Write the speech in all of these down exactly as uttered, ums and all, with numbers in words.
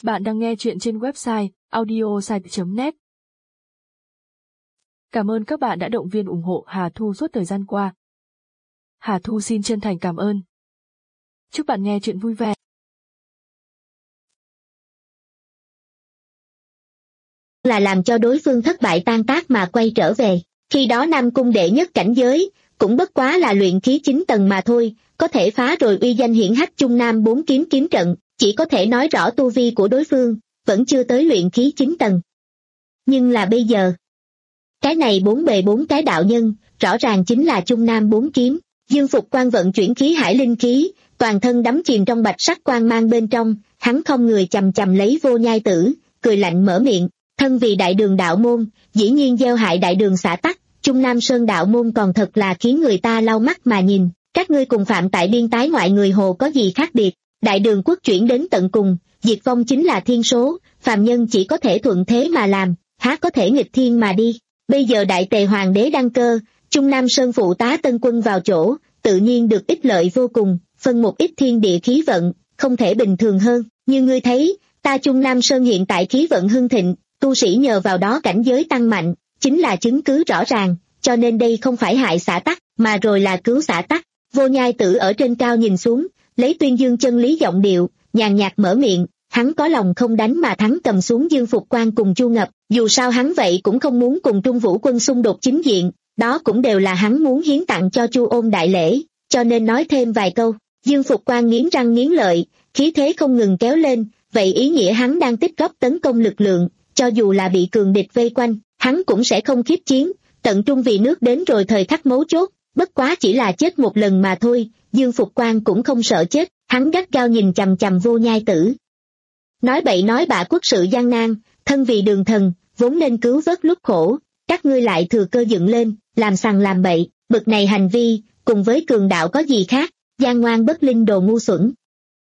Bạn đang nghe chuyện trên website audiosite chấm net. Cảm ơn các bạn đã động viên ủng hộ Hà Thu suốt thời gian qua. Hà Thu xin chân thành cảm ơn. Chúc bạn nghe chuyện vui vẻ. Là làm cho đối phương thất bại tan tác mà quay trở về. Khi đó Nam Cung đệ nhất cảnh giới, cũng bất quá là luyện khí chín tầng mà thôi, có thể phá rồi uy danh hiển hách Trung Nam bốn kiếm kiếm trận, chỉ có thể nói rõ tu vi của đối phương, vẫn chưa tới luyện khí chín tầng. Nhưng là bây giờ, cái này bốn bề bốn cái đạo nhân, rõ ràng chính là Trung Nam bốn kiếm. Dương Phục Quan vận chuyển khí hải linh khí, toàn thân đắm chìm trong bạch sắc quang mang bên trong, hắn không người chầm chầm lấy Vô Nhai Tử, cười lạnh mở miệng, thân vì đại đường đạo môn, dĩ nhiên gieo hại đại đường xã tắc, Trung Nam Sơn đạo môn còn thật là khiến người ta lau mắt mà nhìn, các ngươi cùng phạm tại biên tái ngoại người Hồ có gì khác biệt, đại đường quốc chuyển đến tận cùng, diệt vong chính là thiên số, phàm nhân chỉ có thể thuận thế mà làm, há có thể nghịch thiên mà đi. Bây giờ đại tề hoàng đế đăng cơ, Trung Nam Sơn phụ tá tân quân vào chỗ, tự nhiên được ích lợi vô cùng, phân một ít thiên địa khí vận, không thể bình thường hơn. Như ngươi thấy, ta Trung Nam Sơn hiện tại khí vận hưng thịnh, tu sĩ nhờ vào đó cảnh giới tăng mạnh, chính là chứng cứ rõ ràng, cho nên đây không phải hại xã tắc, mà rồi là cứu xã tắc. Vô Nhai Tử ở trên cao nhìn xuống, lấy tuyên dương chân lý giọng điệu, nhàn nhạt mở miệng, hắn có lòng không đánh mà thắng cầm xuống Dương Phục Quan cùng Chu Ngập, dù sao hắn vậy cũng không muốn cùng Trung Vũ quân xung đột chính diện, đó cũng đều là hắn muốn hiến tặng cho Chu Ôn đại lễ, cho nên nói thêm vài câu. Dương Phục Quan nghiến răng nghiến lợi, khí thế không ngừng kéo lên, vậy ý nghĩa hắn đang tích góp tấn công lực lượng, cho dù là bị cường địch vây quanh, hắn cũng sẽ không khiếp chiến, tận trung vì nước đến rồi thời khắc mấu chốt, bất quá chỉ là chết một lần mà thôi. Dương Phục Quan cũng không sợ chết, hắn gắt gao nhìn chằm chằm Vô Nhai Tử. Nói bậy nói bạ quốc sự gian nan, thân vì đường thần, vốn nên cứu vớt lúc khổ, các ngươi lại thừa cơ dựng lên, làm sằng làm bậy, bực này hành vi, cùng với cường đạo có gì khác, gian ngoan bất linh đồ ngu xuẩn.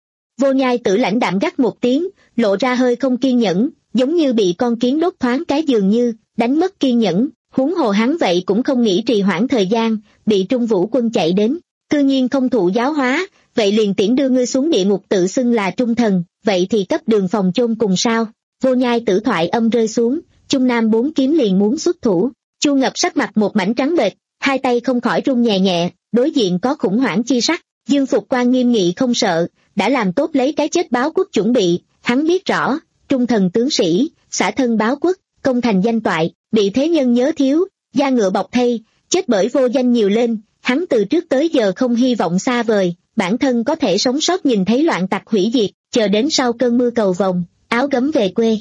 Vô Nhai Tử lãnh đạm gắt một tiếng, lộ ra hơi không kiên nhẫn, giống như bị con kiến đốt thoáng cái dường như, đánh mất kiên nhẫn, huống hồ hắn vậy cũng không nghĩ trì hoãn thời gian, bị Trung Vũ quân chạy đến, cư nhiên không thụ giáo hóa, vậy liền tiễn đưa ngươi xuống địa ngục tự xưng là trung thần, vậy thì cấp đường phòng chôn cùng sao. Vô Nhai Tử thoại âm rơi xuống, Trung Nam bốn kiếm liền muốn xuất thủ, Chu Ngập sắc mặt một mảnh trắng bệch, hai tay không khỏi run nhẹ nhẹ, đối diện có khủng hoảng chi sắc. Dương Phục Quan nghiêm nghị không sợ, đã làm tốt lấy cái chết báo quốc chuẩn bị, hắn biết rõ, trung thần tướng sĩ, xả thân báo quốc, công thành danh toại, bị thế nhân nhớ thiếu, da ngựa bọc thây, chết bởi vô danh nhiều lên, hắn từ trước tới giờ không hy vọng xa vời, bản thân có thể sống sót nhìn thấy loạn tặc hủy diệt, chờ đến sau cơn mưa cầu vồng, áo gấm về quê.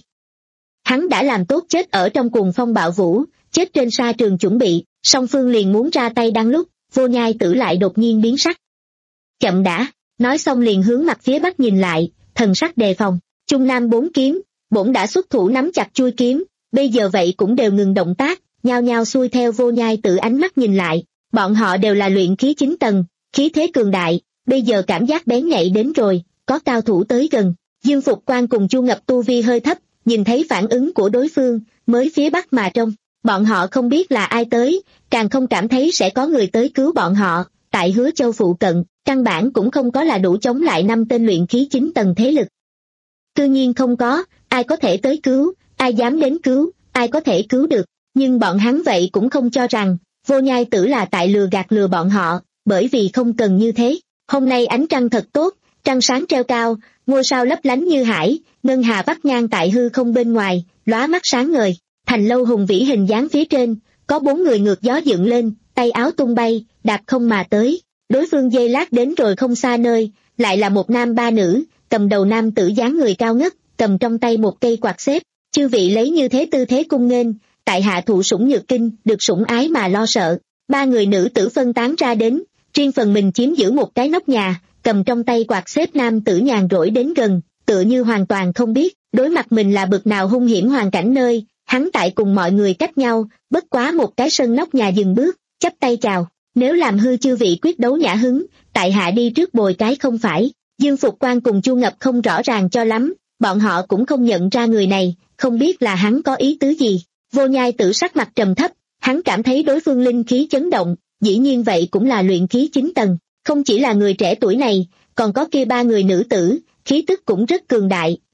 Hắn đã làm tốt chết ở trong cuồng phong bạo vũ, chết trên sa trường chuẩn bị, song phương liền muốn ra tay đang lúc, Vô Nhai Tử lại đột nhiên biến sắc. Chậm đã, nói xong liền hướng mặt phía bắc nhìn lại, thần sắc đề phòng, Trung Nam bốn kiếm, bổn đã xuất thủ nắm chặt chuôi kiếm, bây giờ vậy cũng đều ngừng động tác, nhao nhao xuôi theo Vô Nhai Tử ánh mắt nhìn lại, bọn họ đều là luyện khí chín tầng, khí thế cường đại, bây giờ cảm giác bén nhạy đến rồi, có cao thủ tới gần. Dương Phục Quan cùng Chu Ngập tu vi hơi thấp, nhìn thấy phản ứng của đối phương, mới phía bắc mà trông, bọn họ không biết là ai tới, càng không cảm thấy sẽ có người tới cứu bọn họ, tại Hứa Châu phụ cận, căn bản cũng không có là đủ chống lại năm tên luyện khí chín tầng thế lực. Tự nhiên không có, ai có thể tới cứu, ai dám đến cứu, ai có thể cứu được, nhưng bọn hắn vậy cũng không cho rằng, Vô Nhai Tử là tại lừa gạt lừa bọn họ, bởi vì không cần như thế. Hôm nay ánh trăng thật tốt, trăng sáng treo cao, ngôi sao lấp lánh như hải, ngân hà vắt ngang tại hư không bên ngoài, lóa mắt sáng ngời, thành lâu hùng vĩ hình dáng phía trên, có bốn người ngược gió dựng lên, tay áo tung bay, đạp không mà tới, đối phương giây lát đến rồi không xa nơi, lại là một nam ba nữ, cầm đầu nam tử dáng người cao ngất, cầm trong tay một cây quạt xếp, chư vị lấy như thế tư thế cung nghênh, tại hạ thụ sủng nhược kinh, được sủng ái mà lo sợ. Ba người nữ tử phân tán ra đến, riêng phần mình chiếm giữ một cái nóc nhà, cầm trong tay quạt xếp nam tử nhàn rỗi đến gần, tựa như hoàn toàn không biết, đối mặt mình là bực nào hung hiểm hoàn cảnh nơi, hắn tại cùng mọi người cách nhau, bất quá một cái sân nóc nhà dừng bước, chắp tay chào, nếu làm hư chư vị quyết đấu nhã hứng, tại hạ đi trước bồi cái không phải. Dương Phục Quan cùng Chu Ngập không rõ ràng cho lắm, bọn họ cũng không nhận ra người này, không biết là hắn có ý tứ gì. Vô Nhai Tử sắc mặt trầm thấp, hắn cảm thấy đối phương linh khí chấn động, dĩ nhiên vậy cũng là luyện khí chín tầng, không chỉ là người trẻ tuổi này, còn có kia ba người nữ tử, khí tức cũng rất cường đại,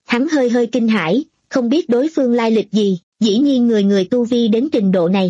hắn hơi hơi kinh hãi, không biết đối phương lai lịch gì, dĩ nhiên người người tu vi đến trình độ này.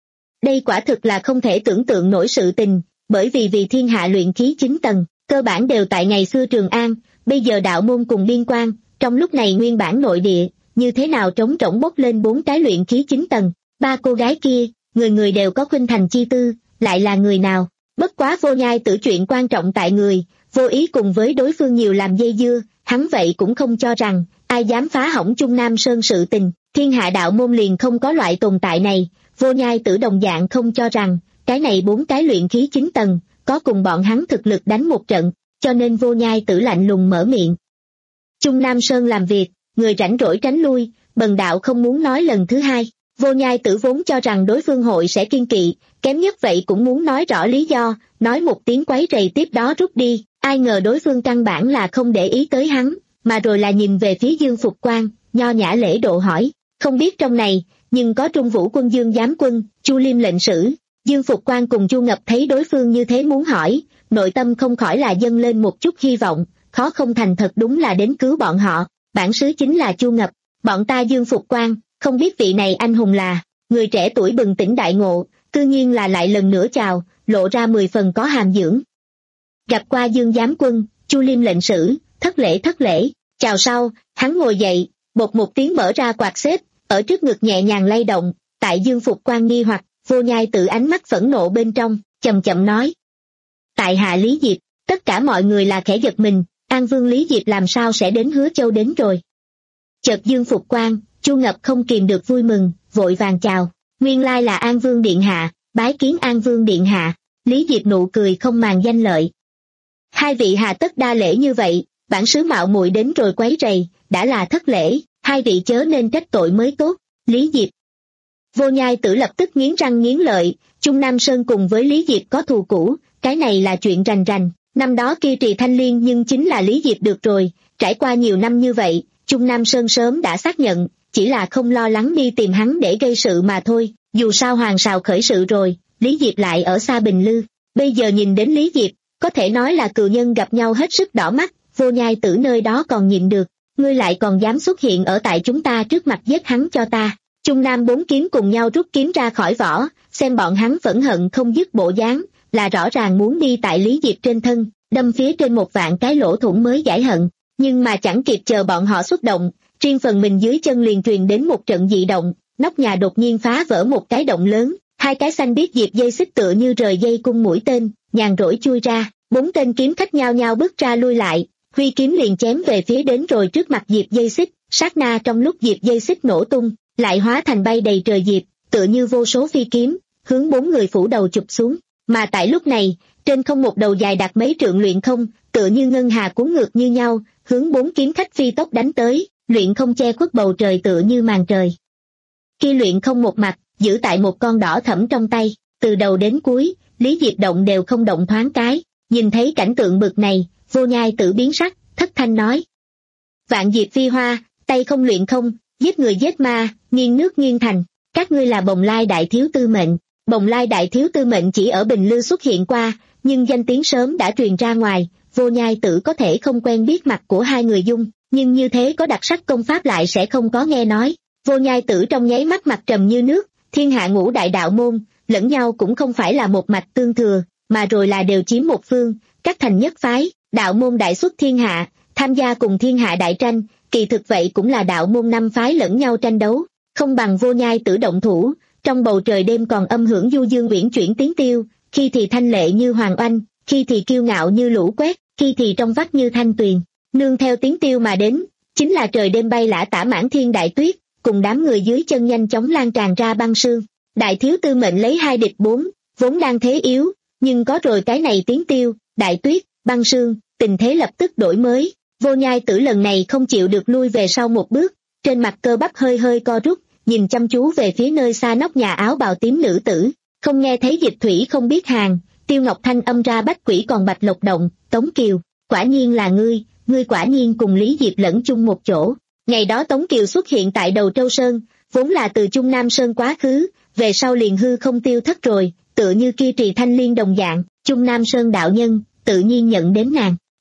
Đây quả thực là không thể tưởng tượng nổi sự tình, bởi vì vì thiên hạ luyện khí chín tầng, cơ bản đều tại ngày xưa Trường An, bây giờ đạo môn cùng Biên Quan, trong lúc này nguyên bản nội địa, như thế nào trống rỗng bốc lên bốn cái luyện khí chín tầng, ba cô gái kia, người người đều có khuynh thành chi tư, lại là người nào? Bất quá Vô Nhai Tử chuyện quan trọng tại người, vô ý cùng với đối phương nhiều làm dây dưa, hắn vậy cũng không cho rằng, ai dám phá hỏng Trung Nam Sơn sự tình, thiên hạ đạo môn liền không có loại tồn tại này, Vô Nhai Tử đồng dạng không cho rằng, cái này bốn cái luyện khí chín tầng, có cùng bọn hắn thực lực đánh một trận, cho nên Vô Nhai Tử lạnh lùng mở miệng. Trung Nam Sơn làm việc, người rảnh rỗi tránh lui, bần đạo không muốn nói lần thứ hai. Vô Nhai Tử vốn cho rằng đối phương hội sẽ kiên kỵ, kém nhất vậy cũng muốn nói rõ lý do, nói một tiếng quấy rầy tiếp đó rút đi, ai ngờ đối phương căn bản là không để ý tới hắn, mà rồi là nhìn về phía Dương Phục Quan, nho nhã lễ độ hỏi, không biết trong này, nhưng có Trung Vũ quân Dương giám quân, Chu Liêm lệnh sử. Dương Phục Quan cùng Chu Ngập thấy đối phương như thế muốn hỏi, nội tâm không khỏi là dâng lên một chút hy vọng, khó không thành thật đúng là đến cứu bọn họ, bản xứ chính là Chu Ngập, bọn ta Dương Phục Quan, không biết vị này anh hùng là, người trẻ tuổi bừng tỉnh đại ngộ, tự nhiên là lại lần nữa chào, lộ ra mười phần có hàm dưỡng. Gặp qua Dương giám quân, Chu Liêm lệnh sử, thất lễ thất lễ, chào sau, hắn ngồi dậy, bột một tiếng mở ra quạt xếp, ở trước ngực nhẹ nhàng lay động, tại Dương Phục Quan nghi hoặc, Vô Nhai Tử ánh mắt phẫn nộ bên trong, chậm chậm nói. Tại hạ Lý Diệp, tất cả mọi người là kẻ giật mình, An Vương Lý Diệp làm sao sẽ đến Hứa Châu đến rồi. Chợt Dương Phục Quan, Chu Ngập không kìm được vui mừng, vội vàng chào, nguyên lai là An Vương Điện Hạ, bái kiến An Vương Điện Hạ, Lý Diệp nụ cười không màng danh lợi. Hai vị hà tất đa lễ như vậy, bản xứ mạo muội đến rồi quấy rầy, đã là thất lễ, hai vị chớ nên trách tội mới tốt, Lý Diệp. Vô Nhai Tử lập tức nghiến răng nghiến lợi, Trung Nam Sơn cùng với Lý Diệp có thù cũ, cái này là chuyện rành rành, năm đó kia Trì Thanh Liên nhưng chính là Lý Diệp được rồi, trải qua nhiều năm như vậy, Trung Nam Sơn sớm đã xác nhận, chỉ là không lo lắng đi tìm hắn để gây sự mà thôi, dù sao hoàng sào khởi sự rồi, Lý Diệp lại ở xa Bình Lư, bây giờ nhìn đến Lý Diệp, có thể nói là cừu nhân gặp nhau hết sức đỏ mắt, Vô Nhai Tử nơi đó còn nhịn được, ngươi lại còn dám xuất hiện ở tại chúng ta trước mặt giết hắn cho ta. Trung Nam bốn kiếm cùng nhau rút kiếm ra khỏi vỏ, xem bọn hắn phẫn hận không dứt bộ dáng, là rõ ràng muốn đi tại Lý Diệp trên thân, đâm phía trên một vạn cái lỗ thủng mới giải hận, nhưng mà chẳng kịp chờ bọn họ xuất động, riêng phần mình dưới chân liền truyền đến một trận dị động, nóc nhà đột nhiên phá vỡ một cái động lớn, hai cái xanh biếc diệp dây xích tựa như rời dây cung mũi tên, nhàn rỗi chui ra, bốn tên kiếm khách nhao nhao bước ra lui lại, huy kiếm liền chém về phía đến rồi trước mặt diệp dây xích, sát na trong lúc diệp dây xích nổ tung, lại hóa thành bay đầy trời diệp, tựa như vô số phi kiếm, hướng bốn người phủ đầu chụp xuống, mà tại lúc này, trên không một đầu dài đạt mấy trượng luyện không, tựa như ngân hà cuốn ngược như nhau, hướng bốn kiếm khách phi tốc đánh tới, luyện không che khuất bầu trời tựa như màn trời. Khi luyện không một mặt, giữ tại một con đỏ thẫm trong tay, từ đầu đến cuối, Lý Diệp động đều không động thoáng cái, nhìn thấy cảnh tượng bực này, Vô Nhai Tử biến sắc, thất thanh nói. Vạn diệp phi hoa, tay không luyện không, giết người giết ma, nghiêng nước nghiêng thành, các ngươi là Bồng Lai Đại Thiếu Tư Mệnh. Bồng Lai Đại Thiếu Tư Mệnh chỉ ở Bình Lư xuất hiện qua, nhưng danh tiếng sớm đã truyền ra ngoài, Vô Nhai Tử có thể không quen biết mặt của hai người dung, nhưng như thế có đặc sắc công pháp lại sẽ không có nghe nói. Vô Nhai Tử trong nháy mắt mặt trầm như nước, thiên hạ ngũ đại đạo môn, lẫn nhau cũng không phải là một mạch tương thừa, mà rồi là đều chiếm một phương, các thành nhất phái, đạo môn đại xuất thiên hạ, tham gia cùng thiên hạ đại tranh, kỳ thực vậy cũng là đạo môn năm phái lẫn nhau tranh đấu, không bằng Vô Nhai Tử động thủ, trong bầu trời đêm còn âm hưởng du dương uyển chuyển tiếng tiêu, khi thì thanh lệ như hoàng oanh, khi thì kiêu ngạo như lũ quét, khi thì trong vắt như thanh tuyền, nương theo tiếng tiêu mà đến, chính là trời đêm bay lả tả mãn thiên đại tuyết, cùng đám người dưới chân nhanh chóng lan tràn ra băng sương. Đại Thiếu Tư Mệnh lấy hai địch bốn, vốn đang thế yếu, nhưng có rồi cái này tiếng tiêu, đại tuyết, băng sương, tình thế lập tức đổi mới. Vô Nhai Tử lần này không chịu được lui về sau một bước, trên mặt cơ bắp hơi hơi co rút, nhìn chăm chú về phía nơi xa nóc nhà áo bào tím nữ tử, không nghe thấy dịch thủy không biết hàng, Tiêu Ngọc Thanh âm ra bách quỷ còn bạch lộc động, Tống Kiều, quả nhiên là ngươi, ngươi quả nhiên cùng Lý Diệp lẫn chung một chỗ. Ngày đó Tống Kiều xuất hiện tại Đầu Trâu Sơn, vốn là từ Trung Nam Sơn quá khứ, về sau liền hư không tiêu thất rồi, tựa như kia Trì Thanh Liên đồng dạng, Trung Nam Sơn đạo nhân, tự nhiên nhận đến nàng.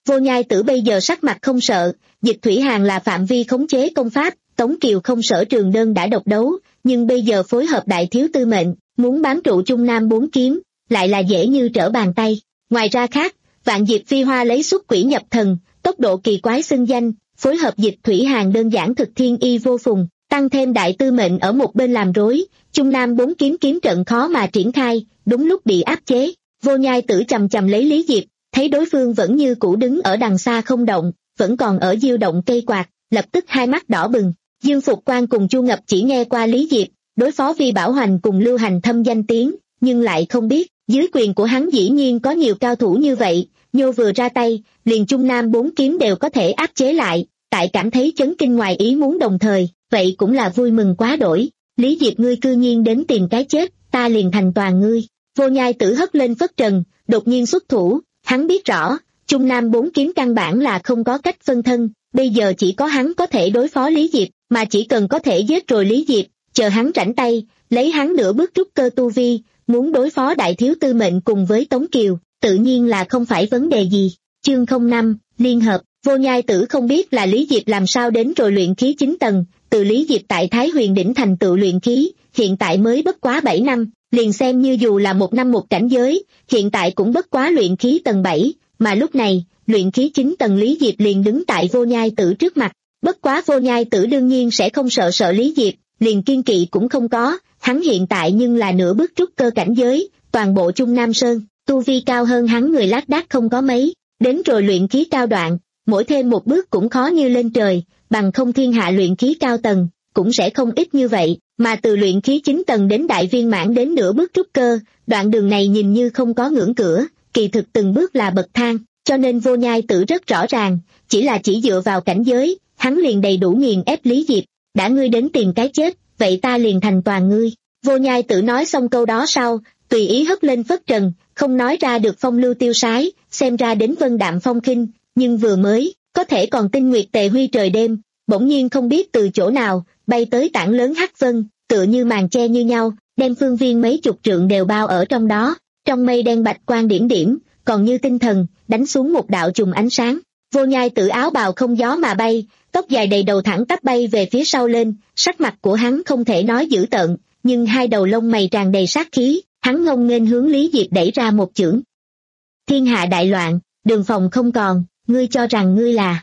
Vô Nhai Tử bây giờ sắc mặt không sợ, Dịch Thủy Hàn là phạm vi khống chế công pháp, Tống Kiều không sở trường đơn đã độc đấu, nhưng bây giờ phối hợp đại thiếu tư mệnh, muốn bám trụ Trung Nam bốn kiếm, lại là dễ như trở bàn tay. Ngoài ra khác, Vạn Diệp Phi Hoa lấy xuất quỷ nhập thần, tốc độ kỳ quái xưng danh, phối hợp Dịch Thủy Hàn đơn giản thực thiên y vô phùng, tăng thêm đại tư mệnh ở một bên làm rối, Trung Nam bốn kiếm kiếm trận khó mà triển khai, đúng lúc bị áp chế. Vô Nhai Tử chầm chầm lấy Lý Diệp, thấy đối phương vẫn như cũ đứng ở đằng xa không động, vẫn còn ở diêu động cây quạt, lập tức hai mắt đỏ bừng. Dương Phục Quan cùng Chu Ngập chỉ nghe qua Lý Diệp, đối phó Vi Bảo Hoành cùng Lưu Hành thâm danh tiếng, nhưng lại không biết, dưới quyền của hắn dĩ nhiên có nhiều cao thủ như vậy, nhô vừa ra tay, liền Trung Nam bốn kiếm đều có thể áp chế lại, tại cảm thấy chấn kinh ngoài ý muốn đồng thời, vậy cũng là vui mừng quá đổi. Lý Diệp ngươi cư nhiên đến tìm cái chết, ta liền thành toàn ngươi. Vô Nhai Tử hất lên phất trần, đột nhiên xuất thủ, hắn biết rõ, Trung Nam bốn kiếm căn bản là không có cách phân thân, bây giờ chỉ có hắn có thể đối phó Lý Diệp, mà chỉ cần có thể giết rồi Lý Diệp, chờ hắn rảnh tay, lấy hắn nửa bước trúc cơ tu vi, muốn đối phó đại thiếu tư mệnh cùng với Tống Kiều, tự nhiên là không phải vấn đề gì. Chương không năm, liên hợp. Vô Nhai Tử không biết là Lý Diệp làm sao đến rồi luyện khí chín tầng, từ Lý Diệp tại Thái Huyền đỉnh thành tựu luyện khí, hiện tại mới bất quá bảy năm, liền xem như dù là một năm một cảnh giới, hiện tại cũng bất quá luyện khí tầng bảy, mà lúc này, luyện khí chín tầng Lý Diệp liền đứng tại Vô Nhai Tử trước mặt. Bất quá Vô Nhai Tử đương nhiên sẽ không sợ sợ Lý Diệp, liền kiên kỵ cũng không có, hắn hiện tại nhưng là nửa bước trúc cơ cảnh giới, toàn bộ Trung Nam Sơn, tu vi cao hơn hắn người lác đác không có mấy, đến rồi luyện khí cao đoạn, mỗi thêm một bước cũng khó như lên trời, bằng không thiên hạ luyện khí cao tầng, cũng sẽ không ít như vậy, mà từ luyện khí chín tầng đến đại viên mãn đến nửa bước trúc cơ, đoạn đường này nhìn như không có ngưỡng cửa, kỳ thực từng bước là bậc thang, cho nên Vô Nhai Tử rất rõ ràng, chỉ là chỉ dựa vào cảnh giới, hắn liền đầy đủ nghiền ép Lý Diệp, đã ngươi đến tìm cái chết, vậy ta liền thành toàn ngươi. Vô Nhai Tử nói xong câu đó sau, tùy ý hất lên phất trần, không nói ra được phong lưu tiêu sái, xem ra đến vân đạm phong khinh, nhưng vừa mới, có thể còn tinh nguyệt tề huy trời đêm, bỗng nhiên không biết từ chỗ nào, bay tới tảng lớn hắc vân, tựa như màn che như nhau, đem phương viên mấy chục trượng đều bao ở trong đó, trong mây đen bạch quang điểm điểm, còn như tinh thần, đánh xuống một đạo chùm ánh sáng. Vô Nhai Tử áo bào không gió mà bay, tóc dài đầy đầu thẳng tắp bay về phía sau lên, sắc mặt của hắn không thể nói dữ tợn, nhưng hai đầu lông mày tràn đầy sát khí, hắn ngông nghênh hướng Lý Diệp đẩy ra một chưởng. Thiên hạ đại loạn, đường phòng không còn, ngươi cho rằng ngươi là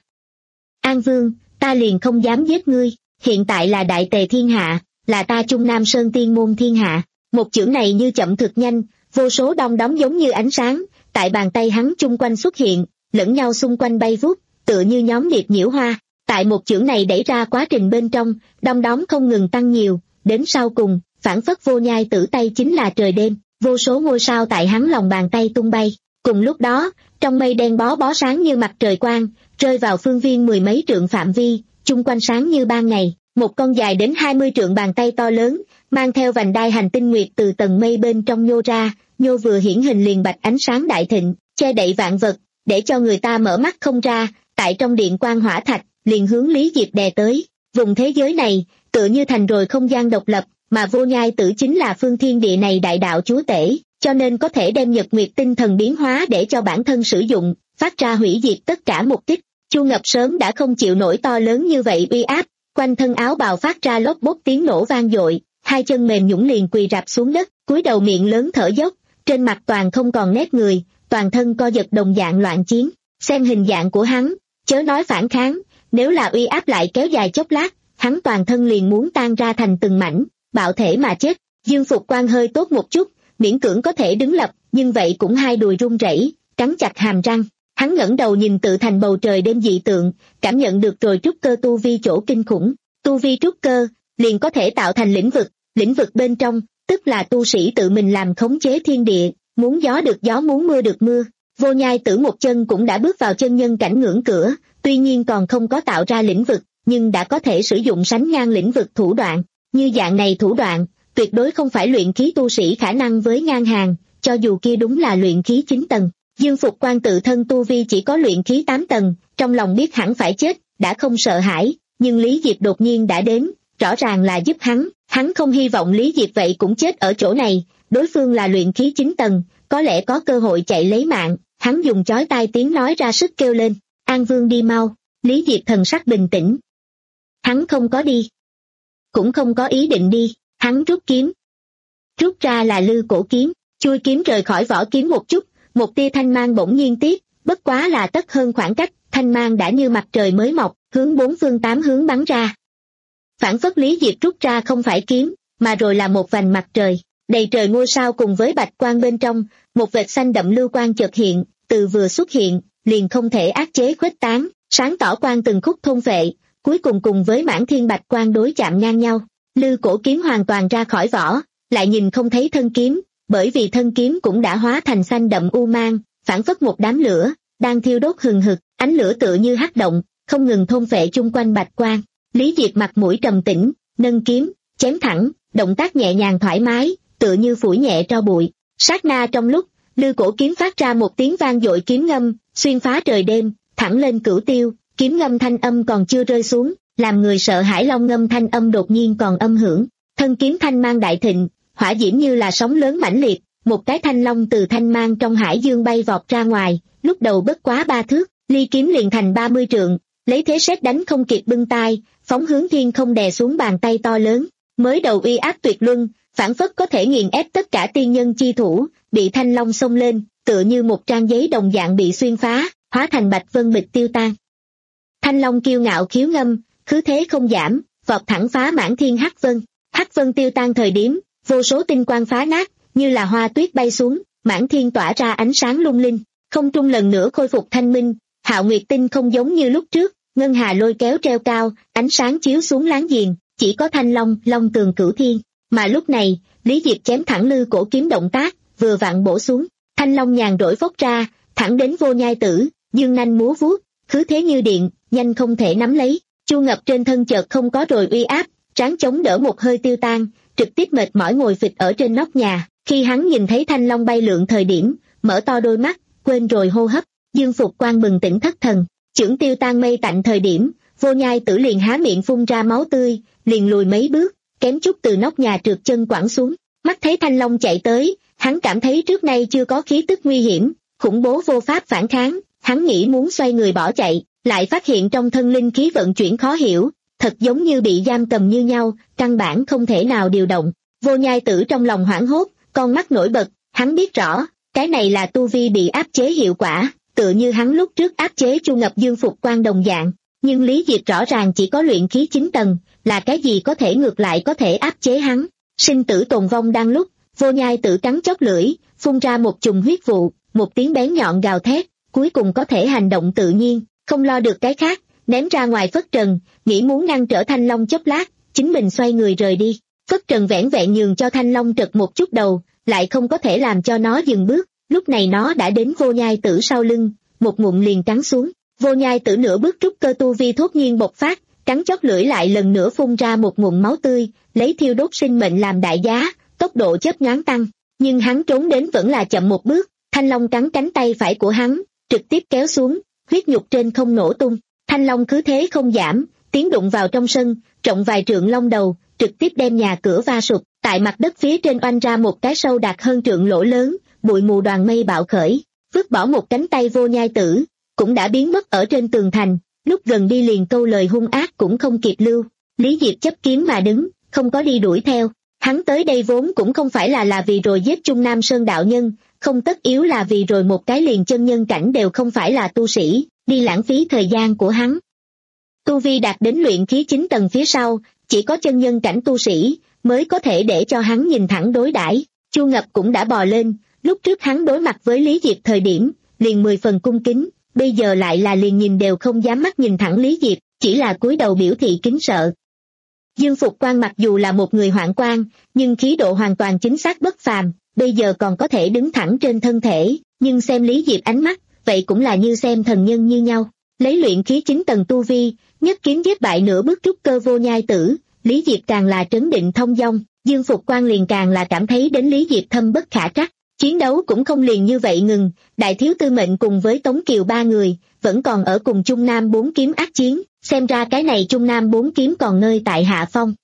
An Vương, ta liền không dám giết ngươi, hiện tại là đại tề thiên hạ, là ta Trung Nam Sơn tiên môn thiên hạ. Một chưởng này như chậm thực nhanh, vô số đom đóm giống như ánh sáng, tại bàn tay hắn chung quanh xuất hiện, lẫn nhau xung quanh bay vút, tựa như nhóm điệp nhiễu hoa. Tại một chưởng này đẩy ra quá trình bên trong, đom đóm không ngừng tăng nhiều, đến sau cùng, phản phất Vô Nhai Tử tay chính là trời đêm, vô số ngôi sao tại hắn lòng bàn tay tung bay. Cùng lúc đó, trong mây đen bó bó sáng như mặt trời quang, rơi vào phương viên mười mấy trượng phạm vi, chung quanh sáng như ban ngày, một con dài đến hai mươi trượng bàn tay to lớn, mang theo vành đai hành tinh nguyệt từ tầng mây bên trong nhô ra, nhô vừa hiển hình liền bạch ánh sáng đại thịnh, che đậy vạn vật, để cho người ta mở mắt không ra, tại trong điện quang hỏa thạch, liền hướng Lý Diệp đè tới. Vùng thế giới này, tựa như thành rồi không gian độc lập, mà Vô Nhai Tử chính là phương thiên địa này đại đạo chúa tể, cho nên có thể đem nhật nguyệt tinh thần biến hóa để cho bản thân sử dụng, phát ra hủy diệt tất cả mục đích. Chu Ngập sớm đã không chịu nổi to lớn như vậy uy áp, quanh thân áo bào phát ra lốp bốp tiếng nổ vang dội, hai chân mềm nhũn liền quỳ rạp xuống đất, cúi đầu miệng lớn thở dốc, trên mặt toàn không còn nét người, toàn thân co giật đồng dạng loạn chiến. Xem hình dạng của hắn, chớ nói phản kháng, nếu là uy áp lại kéo dài chốc lát, hắn toàn thân liền muốn tan ra thành từng mảnh, bạo thể mà chết. Dương Phục Quan hơi tốt một chút, miễn cưỡng có thể đứng lập, nhưng vậy cũng hai đùi run rẩy, cắn chặt hàm răng. Hắn ngẩng đầu nhìn tự thành bầu trời đêm dị tượng, cảm nhận được rồi trúc cơ tu vi chỗ kinh khủng. Tu vi trúc cơ, liền có thể tạo thành lĩnh vực, lĩnh vực bên trong, tức là tu sĩ tự mình làm khống chế thiên địa, muốn gió được gió muốn mưa được mưa. Vô Nhai Tử một chân cũng đã bước vào chân nhân cảnh ngưỡng cửa, tuy nhiên còn không có tạo ra lĩnh vực, nhưng đã có thể sử dụng sánh ngang lĩnh vực thủ đoạn. Như dạng này thủ đoạn, tuyệt đối không phải luyện khí tu sĩ khả năng với ngang hàng, cho dù kia đúng là luyện khí chín tầng. Dương Phục Quan tự thân tu vi chỉ có luyện khí tám tầng, trong lòng biết hẳn phải chết, đã không sợ hãi, nhưng Lý Diệp đột nhiên đã đến, rõ ràng là giúp hắn, hắn không hy vọng Lý Diệp vậy cũng chết ở chỗ này, đối phương là luyện khí chín tầng, có lẽ có cơ hội chạy lấy mạng, hắn dùng chói tai tiếng nói ra sức kêu lên, An Vương đi mau. Lý Diệp thần sắc bình tĩnh. Hắn không có đi. Cũng không có ý định đi, hắn rút kiếm. Rút ra là lư cổ kiếm, chui kiếm rời khỏi vỏ kiếm một chút, một tia thanh mang bỗng nhiên tiếc, bất quá là tấc hơn khoảng cách, thanh mang đã như mặt trời mới mọc, hướng bốn phương tám hướng bắn ra. Phản phất Lý Diệp rút ra không phải kiếm, mà rồi là một vành mặt trời, đầy trời ngôi sao cùng với bạch quang bên trong, một vệt xanh đậm lưu quang chợt hiện, từ vừa xuất hiện, liền không thể áp chế khuếch tán, sáng tỏ quang từng khúc thôn vệ, cuối cùng cùng với mãn thiên bạch quang đối chạm ngang nhau. Lư cổ kiếm hoàn toàn ra khỏi vỏ, lại nhìn không thấy thân kiếm, bởi vì thân kiếm cũng đã hóa thành xanh đậm u mang, phản phất một đám lửa, đang thiêu đốt hừng hực, ánh lửa tựa như hắc động, không ngừng thôn phệ chung quanh bạch quang. Lý Diệp mặt mũi trầm tĩnh, nâng kiếm, chém thẳng, động tác nhẹ nhàng thoải mái, tựa như phủi nhẹ tro bụi. Sát na trong lúc, lư cổ kiếm phát ra một tiếng vang dội kiếm ngâm, xuyên phá trời đêm, thẳng lên cửu tiêu, kiếm ngâm thanh âm còn chưa rơi xuống, làm người sợ hãi long ngâm thanh âm đột nhiên còn âm hưởng. Thân kiếm thanh mang đại thịnh, hỏa diễm như là sóng lớn mãnh liệt, một cái thanh long từ thanh mang trong hải dương bay vọt ra ngoài, lúc đầu bất quá ba thước, ly kiếm liền thành ba mươi trượng, lấy thế sét đánh không kịp bưng tai, phóng hướng thiên không đè xuống bàn tay to lớn, mới đầu uy áp tuyệt luân, phản phất có thể nghiền ép tất cả tiên nhân chi thủ, bị thanh long xông lên, tựa như một trang giấy đồng dạng bị xuyên phá, hóa thành bạch vân bịch tiêu tan. Thanh long kiêu ngạo khiếu ngâm, khứ thế không giảm, vọt thẳng phá mãn thiên hắc vân. Hắc vân tiêu tan thời điểm, vô số tinh quang phá nát, như là hoa tuyết bay xuống, mãn thiên tỏa ra ánh sáng lung linh, không trung lần nữa khôi phục thanh minh, hạo nguyệt tinh không giống như lúc trước, ngân hà lôi kéo treo cao, ánh sáng chiếu xuống láng giềng, chỉ có thanh long, long tường cửu thiên. Mà lúc này, Lý Diệp chém thẳng lư cổ kiếm động tác, vừa vặn bổ xuống, thanh long nhàn rỗi phốc ra, thẳng đến Vô Nhai Tử, dương nanh múa vuốt, khứ thế như điện, nhanh không thể nắm lấy. Chu Ngập trên thân chợt không có rồi uy áp, tráng chống đỡ một hơi tiêu tan, trực tiếp mệt mỏi ngồi phịch ở trên nóc nhà. Khi hắn nhìn thấy thanh long bay lượn thời điểm, mở to đôi mắt, quên rồi hô hấp, Dương Phục Quang bừng tỉnh thất thần. Chưởng tiêu tan mây tạnh thời điểm, Vô Nhai Tử liền há miệng phun ra máu tươi, liền lùi mấy bước, kém chút từ nóc nhà trượt chân quẳng xuống. Mắt thấy thanh long chạy tới, hắn cảm thấy trước nay chưa có khí tức nguy hiểm, khủng bố vô pháp phản kháng, hắn nghĩ muốn xoay người bỏ chạy, lại phát hiện trong thân linh khí vận chuyển khó hiểu, thật giống như bị giam cầm như nhau, căn bản không thể nào điều động. Vô Nhai Tử trong lòng hoảng hốt, con mắt nổi bật, hắn biết rõ, cái này là tu vi bị áp chế hiệu quả, tựa như hắn lúc trước áp chế Chu Ngập Dương Phục Quang đồng dạng. Nhưng Lý Diệp rõ ràng chỉ có luyện khí chín tầng, là cái gì có thể ngược lại có thể áp chế hắn. Sinh tử tồn vong đang lúc, Vô Nhai Tử cắn chót lưỡi, phun ra một chùm huyết vụ, một tiếng bén nhọn gào thét, cuối cùng có thể hành động tự nhiên, không lo được cái khác, ném ra ngoài phất trần, nghĩ muốn ngăn trở thanh long chốc lát, chính mình xoay người rời đi. Phất trần vẻn vẹn nhường cho thanh long trật một chút đầu, lại không có thể làm cho nó dừng bước. Lúc này nó đã đến Vô Nhai Tử sau lưng, một ngụm liền cắn xuống. Vô Nhai Tử nửa bước trúc cơ tu vi thốt nhiên bộc phát, cắn chót lưỡi lại lần nữa phun ra một ngụm máu tươi, lấy thiêu đốt sinh mệnh làm đại giá, tốc độ chớp nhoáng tăng. Nhưng hắn trốn đến vẫn là chậm một bước, thanh long cắn cánh tay phải của hắn, trực tiếp kéo xuống, huyết nhục trên không nổ tung. Thanh long cứ thế không giảm, tiến đụng vào trong sân, trọng vài trượng long đầu, trực tiếp đem nhà cửa va sụp, tại mặt đất phía trên oanh ra một cái sâu đạt hơn trượng lỗ lớn, bụi mù đoàn mây bạo khởi, vứt bỏ một cánh tay Vô Nhai Tử, cũng đã biến mất ở trên tường thành, lúc gần đi liền câu lời hung ác cũng không kịp lưu. Lý Diệp chấp kiếm mà đứng, không có đi đuổi theo, hắn tới đây vốn cũng không phải là là vì rồi giết Trung Nam Sơn đạo nhân, không tất yếu là vì rồi một cái liền chân nhân cảnh đều không phải là tu sĩ, đi lãng phí thời gian của hắn. Tu vi đạt đến luyện khí chín tầng phía sau, chỉ có chân nhân cảnh tu sĩ mới có thể để cho hắn nhìn thẳng đối đãi. Chu Ngập cũng đã bò lên, lúc trước hắn đối mặt với Lý Diệp thời điểm, liền mười phần cung kính, bây giờ lại là liền nhìn đều không dám mắt nhìn thẳng Lý Diệp, chỉ là cúi đầu biểu thị kính sợ. Dương Phục Quang mặc dù là một người hoạn quan, nhưng khí độ hoàn toàn chính xác bất phàm, bây giờ còn có thể đứng thẳng trên thân thể, nhưng xem Lý Diệp ánh mắt, vậy cũng là như xem thần nhân như nhau. Lấy luyện khí chín tầng tu vi, nhất kiếm giết bại nửa bước trúc cơ Vô Nhai Tử, Lý Diệp càng là trấn định thông dong, Dương Phục Quang liền càng là cảm thấy đến Lý Diệp thâm bất khả trắc. Chiến đấu cũng không liền như vậy ngừng, Đại Thiếu Tư Mệnh cùng với Tống Kiều ba người, vẫn còn ở cùng Trung Nam bốn kiếm ác chiến, xem ra cái này Trung Nam bốn kiếm còn nơi tại hạ phong.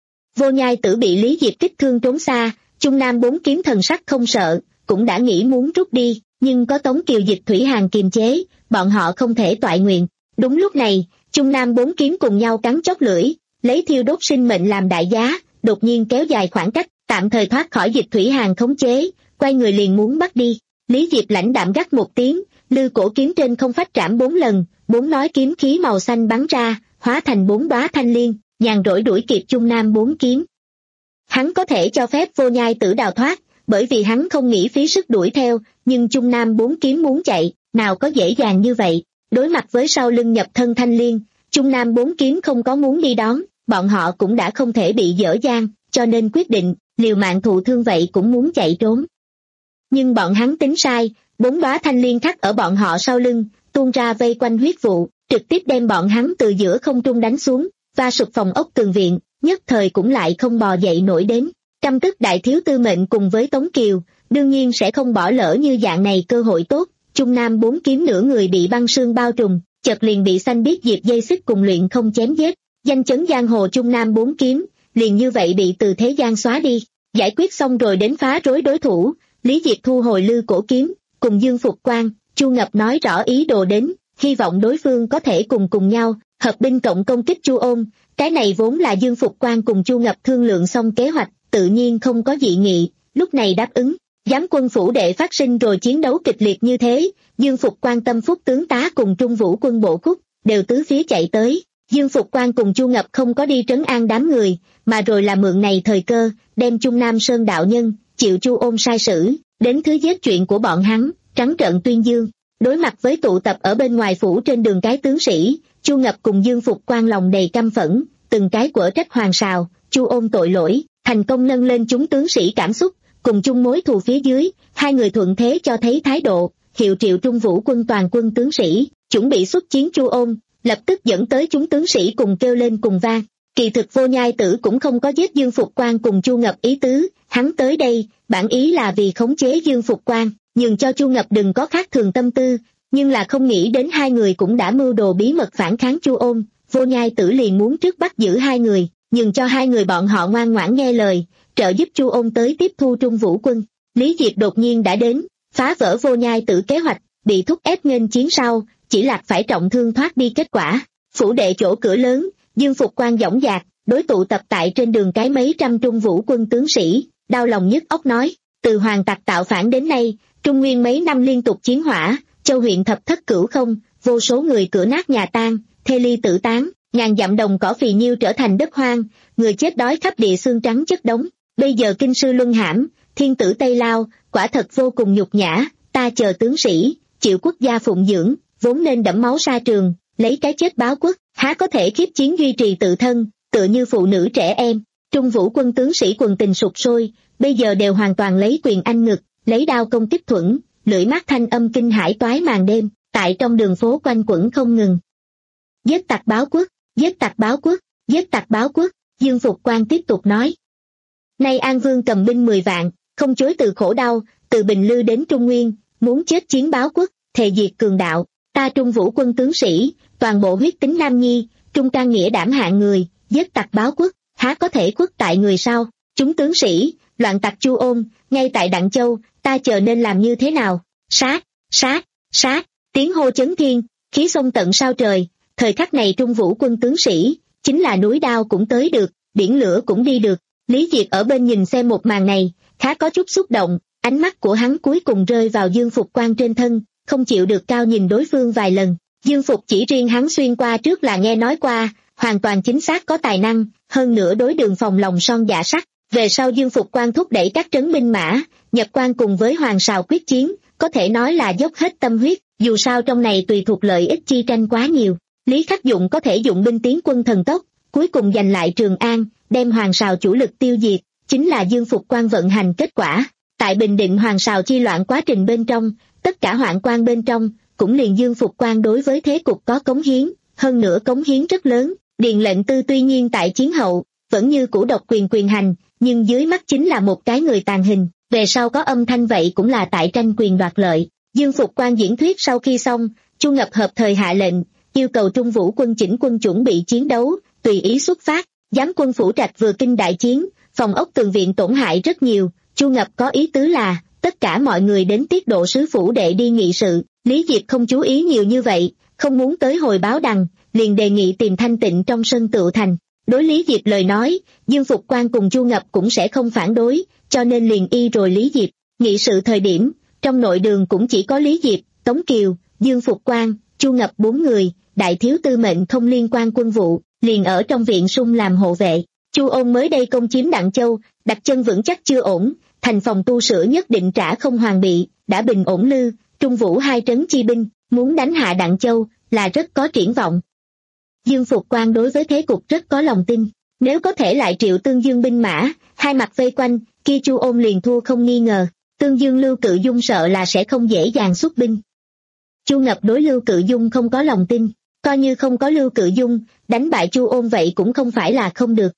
Vô Nhai Tử bị Lý Diệp kích thương trốn xa, Trung Nam bốn kiếm thần sắc không sợ, cũng đã nghĩ muốn rút đi, nhưng có Tống Kiều Dịch Thủy Hàn kiềm chế, bọn họ không thể toại nguyện. Đúng lúc này, Trung Nam bốn kiếm cùng nhau cắn chót lưỡi, lấy thiêu đốt sinh mệnh làm đại giá, đột nhiên kéo dài khoảng cách, tạm thời thoát khỏi Dịch Thủy Hàn khống chế, quay người liền muốn bắt đi. Lý Diệp lãnh đạm gắt một tiếng, lư cổ kiếm trên không phách trảm bốn lần, bốn nói kiếm khí màu xanh bắn ra, hóa thành bốn đóa thanh liên, nhàn rỗi đuổi kịp Trung Nam bốn kiếm. Hắn có thể cho phép Vô Nhai Tử đào thoát, bởi vì hắn không nghĩ phí sức đuổi theo, nhưng Trung Nam bốn kiếm muốn chạy, nào có dễ dàng như vậy. Đối mặt với sau lưng nhập thân thanh liên, Trung Nam bốn kiếm không có muốn đi đón, bọn họ cũng đã không thể bị dở dang, cho nên quyết định, liều mạng thụ thương vậy cũng muốn chạy trốn. Nhưng bọn hắn tính sai, bốn đóa thanh liên khắc ở bọn họ sau lưng, tuôn ra vây quanh huyết vụ, trực tiếp đem bọn hắn từ giữa không trung đánh xuống, va sụp phòng ốc tường viện, nhất thời cũng lại không bò dậy nổi đến. Căm tức đại thiếu tư mệnh cùng với Tống Kiều, đương nhiên sẽ không bỏ lỡ như dạng này cơ hội tốt. Trung Nam bốn kiếm nửa người bị băng sương bao trùm, chợt liền bị xanh biếc diệp dây xích cùng luyện không chém giết. Danh chấn giang hồ Trung Nam bốn kiếm, liền như vậy bị từ thế gian xóa đi. Giải quyết xong rồi đến phá rối đối thủ, Lý Diệp thu hồi lư cổ kiếm, cùng Dương Phục Quang, Chu Ngập nói rõ ý đồ đến, hy vọng đối phương có thể cùng cùng nhau, hợp binh cộng công kích Chu Ôn. Cái này vốn là Dương Phục Quang cùng Chu Ngập thương lượng xong kế hoạch, tự nhiên không có dị nghị, lúc này đáp ứng. Giám quân phủ đệ phát sinh rồi chiến đấu kịch liệt như thế, Dương Phục Quang tâm phúc tướng tá cùng Trung Vũ quân bộ khúc, đều tứ phía chạy tới. Dương Phục Quang cùng Chu Ngập không có đi trấn an đám người, mà rồi là mượn này thời cơ, đem Trung Nam Sơn đạo nhân, chịu Chu Ôn sai sử, đến thứ giết chuyện của bọn hắn, trắng trợn tuyên dương. Đối mặt với tụ tập ở bên ngoài phủ trên đường cái tướng sĩ, Chu Ngập cùng Dương Phục Quang lòng đầy căm phẫn, từng cái quở trách Hoàng Sào, Chu Ôn tội lỗi, thành công nâng lên chúng tướng sĩ cảm xúc, cùng chung mối thù phía dưới, hai người thuận thế cho thấy thái độ, hiệu triệu Trung Vũ quân toàn quân tướng sĩ, chuẩn bị xuất chiến Chu Ôn, lập tức dẫn tới chúng tướng sĩ cùng kêu lên cùng vang. Kỳ thực Vô Nhai Tử cũng không có giết Dương Phục Quang cùng Chu Ngập ý tứ, hắn tới đây, bản ý là vì khống chế Dương Phục Quang, nhường cho Chu Ngập đừng có khác thường tâm tư, nhưng là không nghĩ đến hai người cũng đã mưu đồ bí mật phản kháng Chu Ôn, Vô Nhai Tử liền muốn trước bắt giữ hai người, nhường cho hai người bọn họ ngoan ngoãn nghe lời, trợ giúp Chu Ôn tới tiếp thu Trung Vũ quân. Lý Diệp đột nhiên đã đến, phá vỡ Vô Nhai Tử kế hoạch, bị thúc ép nghênh chiến sau, chỉ lạc phải trọng thương thoát đi kết quả. Phủ đệ chỗ cửa lớn, Dương Phục Quang dõng dạc, đối tụ tập tại trên đường cái mấy trăm Trung Vũ quân tướng sĩ, đau lòng nhức óc nói, từ hoàng tặc tạo phản đến nay, Trung Nguyên mấy năm liên tục chiến hỏa, châu huyện thập thất cửu không, vô số người cửa nát nhà tan, thê ly tử tán, ngàn dặm đồng cỏ phì nhiêu trở thành đất hoang, người chết đói khắp địa xương trắng chất đống. Bây giờ kinh sư luân hãm, thiên tử Tây Lao, quả thật vô cùng nhục nhã, ta chờ tướng sĩ, chịu quốc gia phụng dưỡng, vốn nên đẫm máu sa trường, lấy cái chết báo quốc, há có thể khiếp chiến duy trì tự thân, tựa như phụ nữ trẻ em. Trung Vũ quân tướng sĩ quần tình sụp sôi, bây giờ đều hoàn toàn lấy quyền anh ngực, lấy đao công kích thuẫn, lưỡi mắt thanh âm kinh hải toái màn đêm, tại trong đường phố quanh quẩn không ngừng. Giết tặc báo quốc, giết tặc báo quốc, giết tặc báo quốc, Dương Phục Quang tiếp tục nói. Nay An Vương cầm binh mười vạn, không chối từ khổ đau, từ Bình Lư đến Trung Nguyên, muốn chết chiến báo quốc, thề diệt cường đạo, ta Trung Vũ quân tướng sĩ, toàn bộ huyết tính nam nhi, trung can nghĩa đảm hạng người, giết tặc báo quốc, há có thể khuất tại người sao? Chúng tướng sĩ, loạn tặc Chu Ôn, ngay tại Đặng Châu, ta chờ nên làm như thế nào? Sát, sát, sát, tiếng hô chấn thiên, khí xông tận sao trời. Thời khắc này Trung Vũ quân tướng sĩ, chính là núi đao cũng tới được, biển lửa cũng đi được. Lý Diệp ở bên nhìn xem một màn này, khá có chút xúc động, ánh mắt của hắn cuối cùng rơi vào Dương Phục Quang trên thân, không chịu được cao nhìn đối phương vài lần. Dương Phục chỉ riêng hắn xuyên qua trước là nghe nói qua, hoàn toàn chính xác có tài năng, hơn nữa đối đường phòng lòng son dạ sắc. Về sau Dương Phục Quang thúc đẩy các trấn binh mã, nhập quan cùng với Hoàng Sào quyết chiến, có thể nói là dốc hết tâm huyết, dù sao trong này tùy thuộc lợi ích chi tranh quá nhiều. Lý Khắc Dụng có thể dụng binh tiến quân thần tốc, cuối cùng giành lại Trường An, đem Hoàng Sào chủ lực tiêu diệt, chính là Dương Phục Quang vận hành kết quả. Tại bình định Hoàng Sào chi loạn quá trình bên trong, tất cả hoạn quan bên trong, cũng liền Dương Phục Quang đối với thế cục có cống hiến, hơn nữa cống hiến rất lớn. Điền lệnh tư tuy nhiên tại chiến hậu, vẫn như cũ độc quyền quyền hành, nhưng dưới mắt chính là một cái người tàn hình, về sau có âm thanh vậy cũng là tại tranh quyền đoạt lợi. Dương Phục Quang diễn thuyết sau khi xong, Chu Ngập hợp thời hạ lệnh, yêu cầu Trung Vũ quân chỉnh quân chuẩn bị chiến đấu, tùy ý xuất phát. Giám quân phủ trạch vừa kinh đại chiến, phòng ốc tường viện tổn hại rất nhiều, Chu Ngập có ý tứ là, tất cả mọi người đến tiết độ sứ phủ đệ đi nghị sự. Lý Diệp không chú ý nhiều như vậy, không muốn tới hồi báo đằng, liền đề nghị tìm thanh tịnh trong sân tựu thành. Đối Lý Diệp lời nói, Dương Phục Quan cùng Chu Ngập cũng sẽ không phản đối, cho nên liền y rồi Lý Diệp. Nghị sự thời điểm, trong nội đường cũng chỉ có Lý Diệp, Tống Kiều, Dương Phục Quan, Chu Ngập bốn người, đại thiếu tư mệnh không liên quan quân vụ, liền ở trong viện sung làm hộ vệ. Chu Ôn mới đây công chiếm Đặng Châu, đặt chân vững chắc chưa ổn, thành phòng tu sửa nhất định trả không hoàn bị, đã bình ổn Lư, Trung Vũ hai trấn chi binh, muốn đánh hạ Đặng Châu, là rất có triển vọng. Dương Phục Quan đối với thế cục rất có lòng tin, nếu có thể lại triệu Tương Dương binh mã, hai mặt vây quanh, kia Chu Ôn liền thua không nghi ngờ, Tương Dương Lưu Cự Dung sợ là sẽ không dễ dàng xuất binh. Chu Ngập đối Lưu Cự Dung không có lòng tin, coi như không có Lưu Cự Dung, đánh bại Chu Ôn vậy cũng không phải là không được.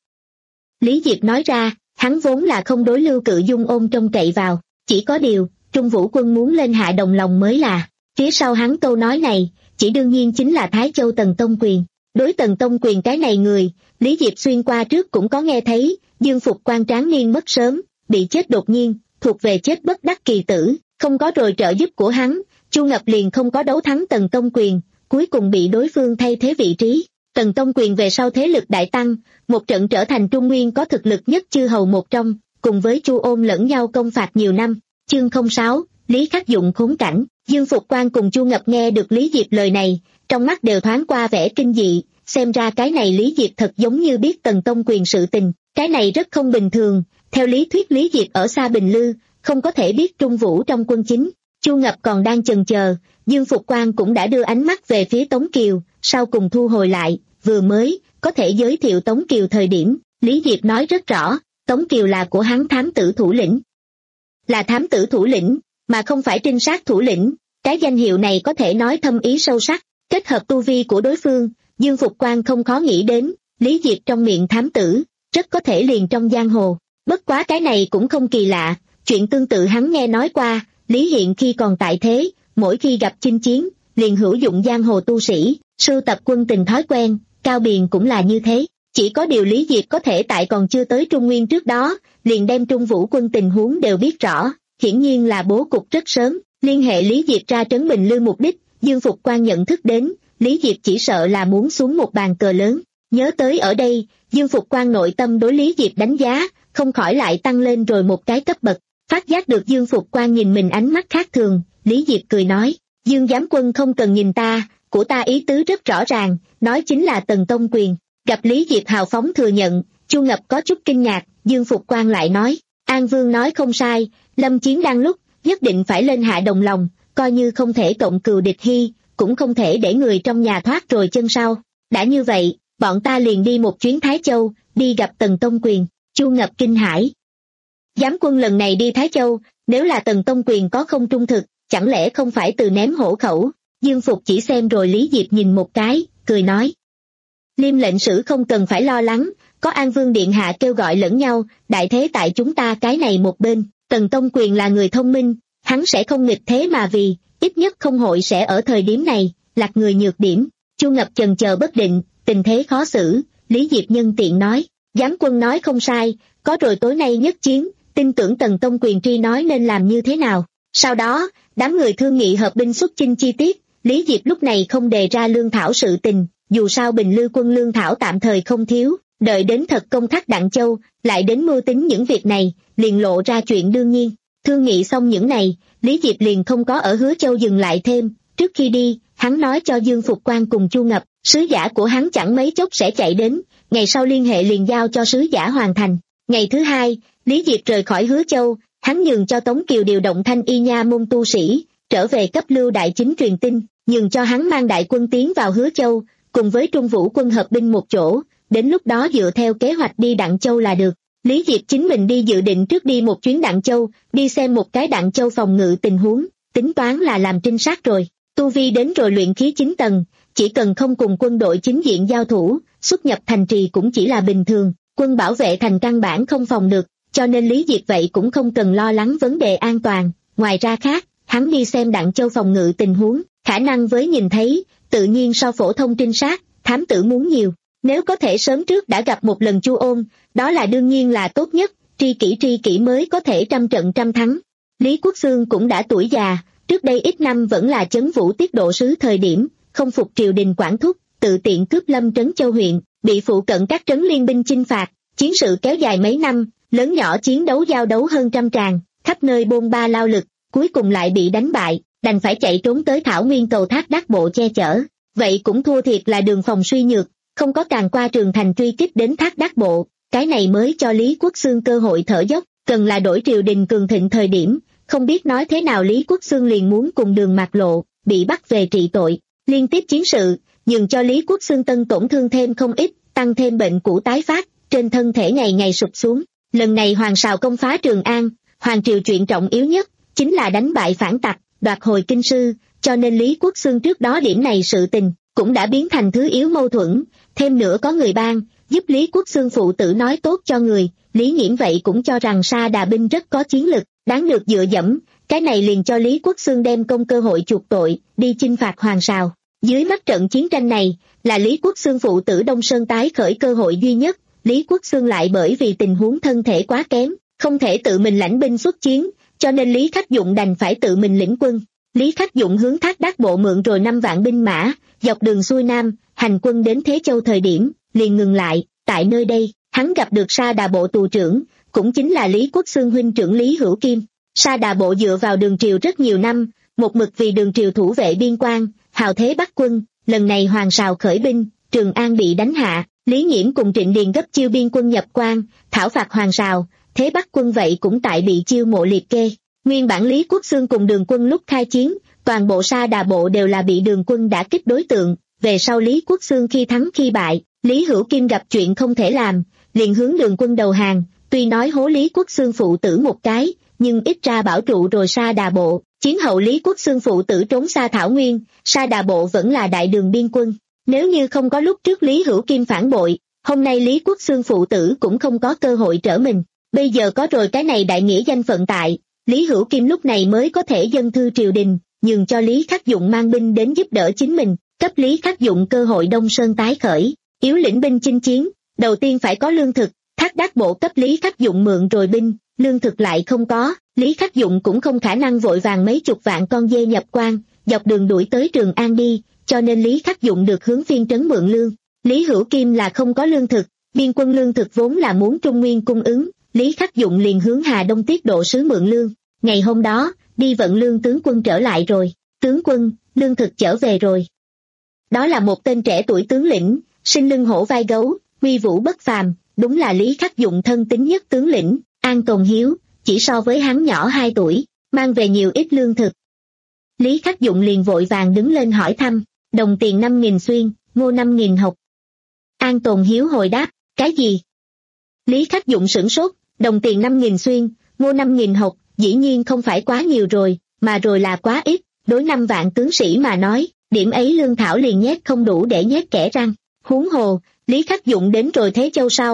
Lý Diệp nói ra, hắn vốn là không đối Lưu Cự Dung ôm trông cậy vào, chỉ có điều, Trung Vũ quân muốn lên hạ đồng lòng mới là. Phía sau hắn câu nói này, chỉ đương nhiên chính là Thái Châu Tần Tông Quyền. Đối Tần Tông Quyền cái này người, Lý Diệp xuyên qua trước cũng có nghe thấy, Dương Phục Quan tráng niên mất sớm, bị chết đột nhiên, thuộc về chết bất đắc kỳ tử, không có rồi trợ giúp của hắn, Chu Ngập liền không có đấu thắng Tần Tông Quyền, cuối cùng bị đối phương thay thế vị trí. Tần Tông Quyền về sau thế lực đại tăng, một trận trở thành Trung Nguyên có thực lực nhất chư hầu một trong, cùng với Chu Ôn lẫn nhau công phạt nhiều năm. Chương không sáu, Lý Khắc Dụng khốn cảnh. Dương Phục Quan cùng Chu Ngập nghe được Lý Diệp lời này, trong mắt đều thoáng qua vẻ kinh dị, xem ra cái này Lý Diệp thật giống như biết Tần Tông Quyền sự tình, cái này rất không bình thường, theo lý thuyết Lý Diệp ở xa Bình Lư, không có thể biết Trung Vũ trong quân chính. Chu Ngập còn đang chần chờ, Dương Phục Quan cũng đã đưa ánh mắt về phía Tống Kiều, sau cùng thu hồi lại, vừa mới, có thể giới thiệu Tống Kiều thời điểm, Lý Diệp nói rất rõ, Tống Kiều là của hắn thám tử thủ lĩnh. Là thám tử thủ lĩnh, mà không phải trinh sát thủ lĩnh, cái danh hiệu này có thể nói thâm ý sâu sắc, kết hợp tu vi của đối phương, Dương Phục Quan không khó nghĩ đến, Lý Diệp trong miệng thám tử, rất có thể liền trong giang hồ, bất quá cái này cũng không kỳ lạ, chuyện tương tự hắn nghe nói qua, Lý Hiện khi còn tại thế, mỗi khi gặp chinh chiến, liền hữu dụng giang hồ tu sĩ, sưu tập quân tình thói quen, Cao Biền cũng là như thế, chỉ có điều Lý Diệp có thể tại còn chưa tới Trung Nguyên trước đó, liền đem Trung Vũ quân tình huống đều biết rõ, hiển nhiên là bố cục rất sớm, liên hệ Lý Diệp ra trấn Bình Lư mục đích, Dương Phục Quan nhận thức đến, Lý Diệp chỉ sợ là muốn xuống một bàn cờ lớn, nhớ tới ở đây, Dương Phục Quan nội tâm đối Lý Diệp đánh giá, không khỏi lại tăng lên rồi một cái cấp bậc, phát giác được Dương Phục Quan nhìn mình ánh mắt khác thường, Lý Diệp cười nói, Dương giám quân không cần nhìn ta, của ta ý tứ rất rõ ràng, nói chính là Tần Tông Quyền. Gặp Lý Diệp hào phóng thừa nhận, Chu Ngập có chút kinh ngạc, Dương Phục Quan lại nói, An Vương nói không sai, lâm chiến đang lúc, nhất định phải lên hạ đồng lòng, coi như không thể cộng cừu địch hy, cũng không thể để người trong nhà thoát rồi chân sau. Đã như vậy, bọn ta liền đi một chuyến Thái Châu, đi gặp Tần Tông Quyền. Chu Ngập kinh hãi. Giám quân lần này đi Thái Châu, nếu là Tần Tông Quyền có không trung thực, chẳng lẽ không phải từ ném hổ khẩu? Dương Phục chỉ xem rồi Lý Diệp nhìn một cái, cười nói. Liêm lệnh sử không cần phải lo lắng, có An Vương Điện Hạ kêu gọi lẫn nhau, đại thế tại chúng ta cái này một bên, Tần Tông Quyền là người thông minh, hắn sẽ không nghịch thế mà vì, ít nhất không hội sẽ ở thời điểm này, lạc người nhược điểm. Chu Ngập chần chờ bất định, tình thế khó xử, Lý Diệp nhân tiện nói, giám quân nói không sai, có rồi tối nay nhất chiến, tin tưởng Tần Tông Quyền tri nói nên làm như thế nào. Sau đó, đám người thương nghị hợp binh xuất chinh chi tiết, Lý Diệp lúc này không đề ra lương thảo sự tình, dù sao Bình Lư quân lương thảo tạm thời không thiếu, đợi đến thật công thác Đặng Châu, lại đến mưu tính những việc này, liền lộ ra chuyện đương nhiên. Thương nghị xong những này, Lý Diệp liền không có ở Hứa Châu dừng lại thêm, trước khi đi, hắn nói cho Dương Phục Quan cùng Chu Ngập, sứ giả của hắn chẳng mấy chốc sẽ chạy đến, ngày sau liên hệ liền giao cho sứ giả hoàn thành. Ngày thứ hai, Lý Diệp rời khỏi Hứa Châu, hắn nhường cho Tống Kiều điều động thanh y nha môn tu sĩ, trở về cấp Lưu Đại Chính truyền tin, nhường cho hắn mang đại quân tiến vào Hứa Châu, cùng với Trung Vũ quân hợp binh một chỗ, đến lúc đó dựa theo kế hoạch đi Đặng Châu là được. Lý Diệp chính mình đi dự định trước đi một chuyến Đặng Châu, đi xem một cái Đặng Châu phòng ngự tình huống, tính toán là làm trinh sát rồi. Tu vi đến rồi luyện khí chín tầng, chỉ cần không cùng quân đội chính diện giao thủ, xuất nhập thành trì cũng chỉ là bình thường, quân bảo vệ thành căn bản không phòng được, cho nên Lý Diệp vậy cũng không cần lo lắng vấn đề an toàn. Ngoài ra khác, hắn đi xem Đặng Châu phòng ngự tình huống, khả năng với nhìn thấy, tự nhiên so phổ thông trinh sát, thám tử muốn nhiều. Nếu có thể sớm trước đã gặp một lần Chu Ôn, đó là đương nhiên là tốt nhất, tri kỷ tri kỷ mới có thể trăm trận trăm thắng. Lý Quốc Xương cũng đã tuổi già, trước đây ít năm vẫn là Chấn Vũ tiết độ sứ thời điểm, không phục triều đình quản thúc, tự tiện cướp lâm trấn Châu huyện, bị phụ cận các trấn liên binh chinh phạt, chiến sự kéo dài mấy năm, lớn nhỏ chiến đấu giao đấu hơn trăm tràng, khắp nơi bôn ba lao lực, cuối cùng lại bị đánh bại, đành phải chạy trốn tới Thảo Nguyên cầu Thác Đác Bộ che chở. Vậy cũng thua thiệt là đường phòng suy nhược, không có tràn qua Trường Thành truy kích đến Thác Đác Bộ, cái này mới cho Lý Quốc Xương cơ hội thở dốc, cần là đổi triều đình cường thịnh thời điểm, không biết nói thế nào Lý Quốc Xương liền muốn cùng Đường Mạc Lộ, bị bắt về trị tội. Liên tiếp chiến sự, nhường cho Lý Quốc Xương tân tổn thương thêm không ít, tăng thêm bệnh cũ tái phát, trên thân thể ngày ngày sụp xuống. Lần này Hoàng Sào công phá Trường An, Hoàng triều chuyện trọng yếu nhất, chính là đánh bại phản tặc, đoạt hồi kinh sư, cho nên Lý Quốc Xương trước đó điểm này sự tình, cũng đã biến thành thứ yếu mâu thuẫn, thêm nữa có người ban, giúp Lý Quốc Xương phụ tử nói tốt cho người, Lý Nghiễm vậy cũng cho rằng Sa Đà binh rất có chiến lực, đáng được dựa dẫm, cái này liền cho Lý Quốc Xương đem công cơ hội chuộc tội, đi chinh phạt Hoàng Sào. Dưới mắt trận chiến tranh này, là Lý Quốc Xương phụ tử Đông Sơn tái khởi cơ hội duy nhất, Lý Quốc Xương lại bởi vì tình huống thân thể quá kém, không thể tự mình lãnh binh xuất chiến, cho nên Lý Khắc Dụng đành phải tự mình lĩnh quân. Lý Khắc Dụng hướng Thác Đác Bộ mượn rồi năm vạn binh mã, dọc đường xuôi Nam, hành quân đến Thế Châu thời điểm, liền ngừng lại, tại nơi đây, hắn gặp được Sa Đà Bộ tù trưởng, cũng chính là Lý Quốc Xương huynh trưởng Lý Hữu Kim. Sa Đà Bộ dựa vào Đường triều rất nhiều năm, một mực vì Đường triều thủ vệ biên quan, hào thế bắt quân, lần này Hoàng Sào khởi binh, Trường An bị đánh hạ, Lý Nghiễm cùng Trịnh Điền gấp chiêu biên quân nhập quan, thảo phạt Hoàng Sào, thế bắt quân vậy cũng tại bị chiêu mộ liệt kê. Nguyên bản Lý Quốc Xương cùng Đường quân lúc khai chiến, toàn bộ Sa Đà Bộ đều là bị Đường quân đả kích đối tượng, về sau Lý Quốc Xương khi thắng khi bại, Lý Hữu Kim gặp chuyện không thể làm, liền hướng Đường quân đầu hàng, tuy nói hố Lý Quốc Xương phụ tử một cái, nhưng ít ra bảo trụ rồi Sa Đà Bộ. Chiến hậu Lý Quốc Xương phụ tử trốn xa Thảo Nguyên, Sa Đà Bộ vẫn là đại đường biên quân. Nếu như không có lúc trước Lý Hữu Kim phản bội, hôm nay Lý Quốc Xương phụ tử cũng không có cơ hội trở mình. Bây giờ có rồi cái này đại nghĩa danh phận tại, Lý Hữu Kim lúc này mới có thể dâng thư triều đình, nhường cho Lý Khắc Dụng mang binh đến giúp đỡ chính mình, cấp Lý Khắc Dụng cơ hội Đông Sơn tái khởi, yếu lĩnh binh chinh chiến, đầu tiên phải có lương thực, Thác Đác Bộ cấp Lý Khắc Dụng mượn rồi binh, lương thực lại không có, Lý Khắc Dụng cũng không khả năng vội vàng mấy chục vạn con dê nhập quan, dọc đường đuổi tới Trường An đi, cho nên Lý Khắc Dụng được hướng phiên trấn mượn lương. Lý Hữu Kim là không có lương thực, biên quân lương thực vốn là muốn Trung Nguyên cung ứng, Lý Khắc Dụng liền hướng Hà Đông tiết độ sứ mượn lương. Ngày hôm đó, đi vận lương tướng quân trở lại rồi, tướng quân, lương thực trở về rồi. Đó là một tên trẻ tuổi tướng lĩnh, sinh lưng hổ vai gấu, uy vũ bất phàm, đúng là Lý Khắc Dụng thân tín nhất tướng lĩnh, An Tồn Hiếu, chỉ so với hắn nhỏ hai tuổi, mang về nhiều ít lương thực. Lý Khắc Dụng liền vội vàng đứng lên hỏi thăm, đồng tiền năm nghìn xuyên, ngô năm nghìn hộc. An Tồn Hiếu hồi đáp, cái gì? Lý Khắc Dụng sửng sốt, đồng tiền năm nghìn xuyên, ngô năm nghìn hộc, dĩ nhiên không phải quá nhiều rồi, mà rồi là quá ít, đối năm vạn tướng sĩ mà nói, điểm ấy lương thảo liền nhét không đủ để nhét kẻ răng, huống hồ, Lý Khắc Dụng đến rồi Thế Châu sau.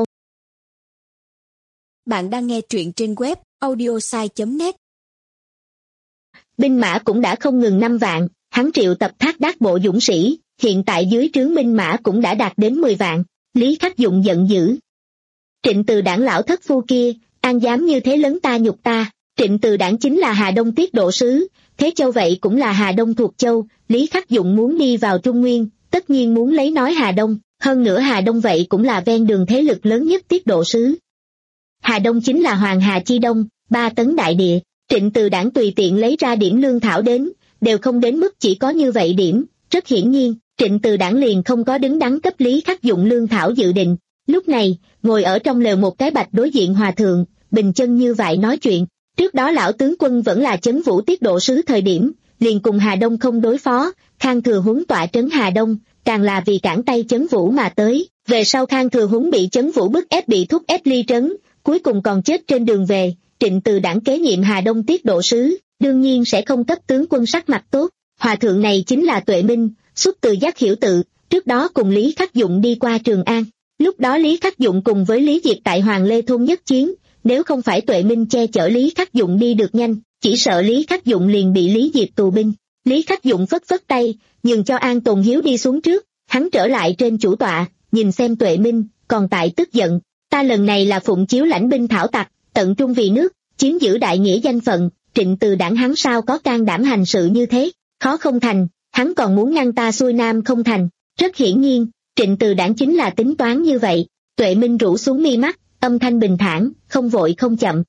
Bạn đang nghe truyện trên web audiosai chấm net. Binh mã cũng đã không ngừng năm vạn, hắn triệu tập Thác Đác Bộ dũng sĩ, hiện tại dưới trướng binh mã cũng đã đạt đến mười vạn, Lý Khắc Dụng giận dữ. Trịnh Từ Đảng lão thất phu kia, an dám như thế lấn ta nhục ta, Trịnh Từ Đảng chính là Hà Đông tiết độ sứ, Thế Châu vậy cũng là Hà Đông thuộc châu, Lý Khắc Dụng muốn đi vào Trung Nguyên, tất nhiên muốn lấy nói Hà Đông, hơn nữa Hà Đông vậy cũng là ven đường thế lực lớn nhất tiết độ sứ. Hà Đông chính là Hoàng Hà chi đông, ba tấn đại địa, Trịnh Từ Đảng tùy tiện lấy ra điểm lương thảo đến, đều không đến mức chỉ có như vậy điểm, rất hiển nhiên, Trịnh Từ Đảng liền không có đứng đắn cấp Lý Khắc Dụng lương thảo dự định. Lúc này, ngồi ở trong lều một cái bạch đối diện hòa thượng, bình chân như vậy nói chuyện, trước đó lão tướng quân vẫn là Chấn Vũ tiết độ sứ thời điểm, liền cùng Hà Đông không đối phó, Khang Thừa Huấn tọa trấn Hà Đông, càng là vì cản tay Chấn Vũ mà tới, về sau Khang Thừa Huấn bị Chấn Vũ bức ép bị thúc ép ly trấn, cuối cùng còn chết trên đường về, Trịnh Từ Đảng kế nhiệm Hà Đông tiết độ sứ, đương nhiên sẽ không cấp tướng quân sắc mặt tốt. Hòa thượng này chính là Tuệ Minh, xuất từ Giác Hiểu Tự, trước đó cùng Lý Khắc Dụng đi qua Trường An. Lúc đó Lý Khắc Dụng cùng với Lý Diệp tại Hoàng Lê Thôn nhất chiến, nếu không phải Tuệ Minh che chở Lý Khắc Dụng đi được nhanh, chỉ sợ Lý Khắc Dụng liền bị Lý Diệp tù binh. Lý Khắc Dụng phất phất tay, nhường cho An Tồn Hiếu đi xuống trước, hắn trở lại trên chủ tọa, nhìn xem Tuệ Minh, còn tại tức giận. Ta lần này là phụng chiếu lãnh binh thảo tặc, tận trung vì nước, chiếm giữ đại nghĩa danh phận, Trịnh Từ Đảng hắn sao có can đảm hành sự như thế, khó không thành, hắn còn muốn ngăn ta xuôi nam không thành. Rất hiển nhiên, Trịnh Từ Đảng chính là tính toán như vậy. Tuệ Minh rũ xuống mi mắt, âm thanh bình thản, không vội không chậm.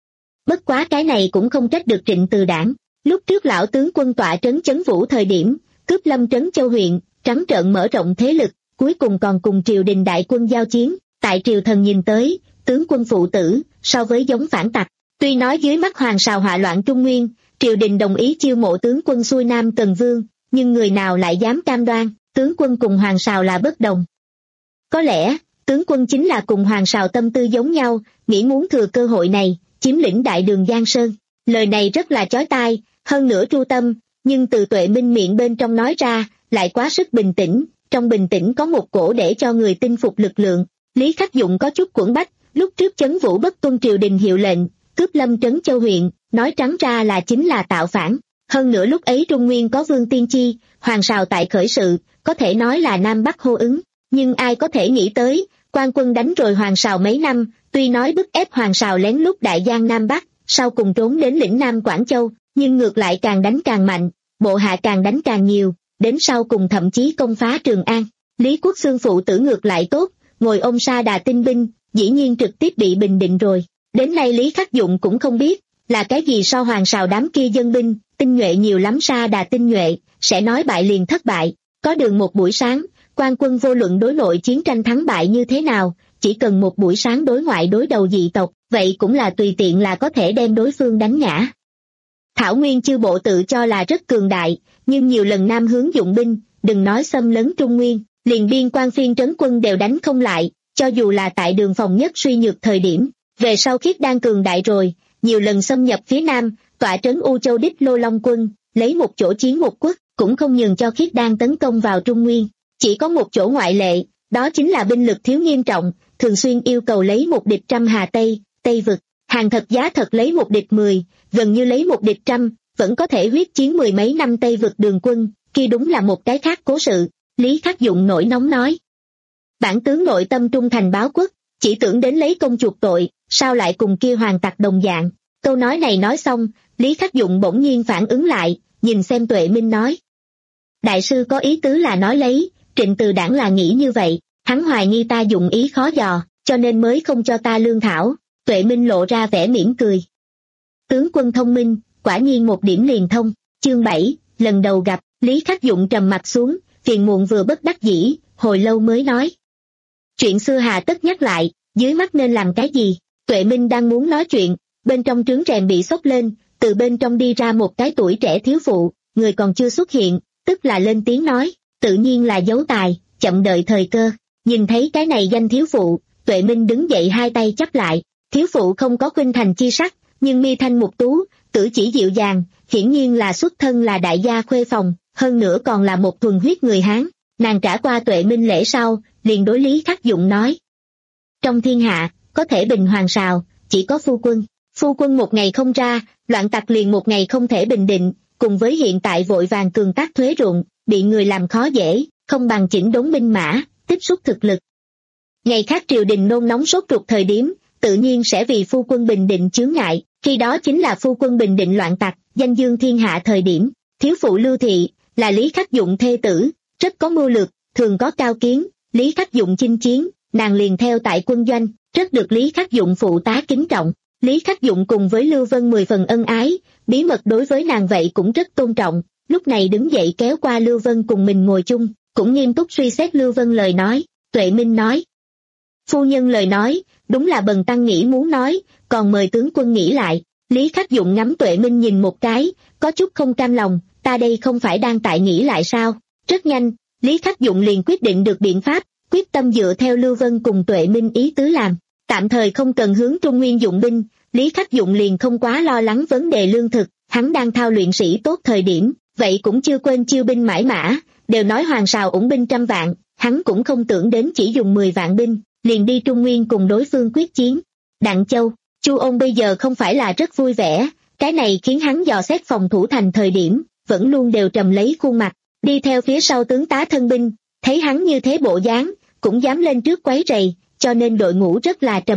Bất quá cái này cũng không trách được Trịnh Từ Đảng. Lúc trước lão tướng quân tọa trấn Chấn Vũ thời điểm, cướp Lâm Trấn Châu huyện, trắng trợn mở rộng thế lực, cuối cùng còn cùng triều đình đại quân giao chiến. Tại triều thần nhìn tới, tướng quân phụ tử, so với giống phản tặc. Tuy nói dưới mắt Hoàng Sào họa loạn Trung Nguyên, triều đình đồng ý chiêu mộ tướng quân xuôi nam Cần Vương, nhưng người nào lại dám cam đoan, tướng quân cùng Hoàng Sào là bất đồng. Có lẽ, tướng quân chính là cùng Hoàng Sào tâm tư giống nhau, nghĩ muốn thừa cơ hội này, chiếm lĩnh đại đường Giang Sơn. Lời này rất là chói tai, hơn nữa tru tâm, nhưng từ Tuệ Minh miệng bên trong nói ra, lại quá sức bình tĩnh, trong bình tĩnh có một cổ để cho người tin phục lực lượng. Lý Khắc Dụng có chút quẫn bách, lúc trước Chấn Vũ bất tuân triều đình hiệu lệnh, cướp Lâm Trấn Châu huyện, nói trắng ra là chính là tạo phản. Hơn nữa lúc ấy Trung Nguyên có Vương Tiên Chi, Hoàng Sào tại khởi sự, có thể nói là Nam Bắc hô ứng, nhưng ai có thể nghĩ tới, quan quân đánh rồi Hoàng Sào mấy năm, tuy nói bức ép Hoàng Sào lén lút đại giang Nam Bắc, sau cùng trốn đến lĩnh Nam Quảng Châu, nhưng ngược lại càng đánh càng mạnh, bộ hạ càng đánh càng nhiều, đến sau cùng thậm chí công phá Trường An. Lý Quốc Xương phụ tử ngược lại tốt, ngồi ôm sa đà tinh binh, dĩ nhiên trực tiếp bị bình định rồi. Đến nay Lý Khắc Dụng cũng không biết, là cái gì so Hoàng Sào đám kia dân binh, tinh nhuệ nhiều lắm sa đà tinh nhuệ, sẽ nói bại liền thất bại. Có đường một buổi sáng, quan quân vô luận đối nội chiến tranh thắng bại như thế nào, chỉ cần một buổi sáng đối ngoại đối đầu dị tộc, vậy cũng là tùy tiện là có thể đem đối phương đánh ngã. Thảo Nguyên chư bộ tự cho là rất cường đại, nhưng nhiều lần Nam hướng dụng binh, đừng nói xâm lấn Trung Nguyên, liền biên quan phiên trấn quân đều đánh không lại, cho dù là tại đường phòng nhất suy nhược thời điểm. Về sau Khiết Đan cường đại rồi, nhiều lần xâm nhập phía Nam, tọa trấn U Châu Đích Lô Long quân, lấy một chỗ chiến một quốc, cũng không nhường cho Khiết Đan tấn công vào Trung Nguyên. Chỉ có một chỗ ngoại lệ, đó chính là binh lực thiếu nghiêm trọng, thường xuyên yêu cầu lấy một địch trăm Hà Tây, Tây Vực, hàng thật giá thật lấy một địch mười, gần như lấy một địch trăm, vẫn có thể huyết chiến mười mấy năm Tây Vực đường quân, kia đúng là một cái khác cố sự. Lý Khắc Dụng nổi nóng nói. Bản tướng nội tâm trung thành báo quốc, chỉ tưởng đến lấy công chuộc tội, sao lại cùng kia hoàng tặc đồng dạng. Câu nói này nói xong, Lý Khắc Dụng bỗng nhiên phản ứng lại, nhìn xem Tuệ Minh nói. Đại sư có ý tứ là nói lấy, Trịnh Từ Đảng là nghĩ như vậy, hắn hoài nghi ta dụng ý khó dò, cho nên mới không cho ta lương thảo. Tuệ Minh lộ ra vẻ mỉm cười. Tướng quân thông minh, quả nhiên một điểm liền thông. Chương bảy, lần đầu gặp, Lý Khắc Dụng trầm mặt xuống, phiền muộn vừa bất đắc dĩ, hồi lâu mới nói. Chuyện xưa hà tất nhắc lại, dưới mắt nên làm cái gì? Tuệ Minh đang muốn nói chuyện, bên trong trướng rèm bị xốc lên, từ bên trong đi ra một cái tuổi trẻ thiếu phụ, người còn chưa xuất hiện, tức là lên tiếng nói, tự nhiên là giấu tài, chậm đợi thời cơ. Nhìn thấy cái này danh thiếu phụ, Tuệ Minh đứng dậy hai tay chắp lại, thiếu phụ không có khuynh thành chi sắc, nhưng mi thanh mục tú, cử chỉ dịu dàng, hiển nhiên là xuất thân là đại gia khuê phòng, hơn nữa còn là một thuần huyết người Hán. Nàng trả qua Tuệ Minh lễ sau, liền đối Lý Khắc Dụng nói. Trong thiên hạ, có thể bình Hoàng Sào, chỉ có phu quân. Phu quân một ngày không ra, loạn tặc liền một ngày không thể bình định, cùng với hiện tại vội vàng cường tác thuế ruộng, bị người làm khó dễ, không bằng chỉnh đốn binh mã, tiếp xúc thực lực. Ngày khác triều đình nôn nóng sốt ruột thời điểm, tự nhiên sẽ vì phu quân bình định chướng ngại, khi đó chính là phu quân bình định loạn tặc, danh dương thiên hạ thời điểm. Thiếu phụ Lưu Thị, là Lý Khắc Dụng thê tử, rất có mưu lược, thường có cao kiến. Lý Khắc Dụng chinh chiến, nàng liền theo tại quân doanh, rất được Lý Khắc Dụng phụ tá kính trọng. Lý Khắc Dụng cùng với Lưu Vân mười phần ân ái, bí mật đối với nàng vậy cũng rất tôn trọng. Lúc này đứng dậy kéo qua Lưu Vân cùng mình ngồi chung, cũng nghiêm túc suy xét Lưu Vân lời nói. Tuệ Minh nói, phu nhân lời nói, đúng là bần tăng nghĩ muốn nói, còn mời tướng quân nghĩ lại. Lý Khắc Dụng ngắm Tuệ Minh nhìn một cái, có chút không cam lòng, ta đây không phải đang tại nghĩ lại sao? Rất nhanh, Lý Khắc Dụng liền quyết định được biện pháp, quyết tâm dựa theo Lưu Vân cùng Tuệ Minh ý tứ làm. Tạm thời không cần hướng Trung Nguyên dụng binh, Lý Khắc Dụng liền không quá lo lắng vấn đề lương thực, hắn đang thao luyện sĩ tốt thời điểm, vậy cũng chưa quên chiêu binh mãi mã, đều nói Hoàng Sào ủng binh trăm vạn, hắn cũng không tưởng đến chỉ dùng mười vạn binh, liền đi Trung Nguyên cùng đối phương quyết chiến. Đặng Châu, Chu Ôn bây giờ không phải là rất vui vẻ, cái này khiến hắn dò xét phòng thủ thành thời điểm, vẫn luôn đều trầm lấy khuôn mặt, đi theo phía sau tướng tá thân binh, thấy hắn như thế bộ dáng, cũng dám lên trước quấy rầy, cho nên đội ngũ rất là trầm mặc.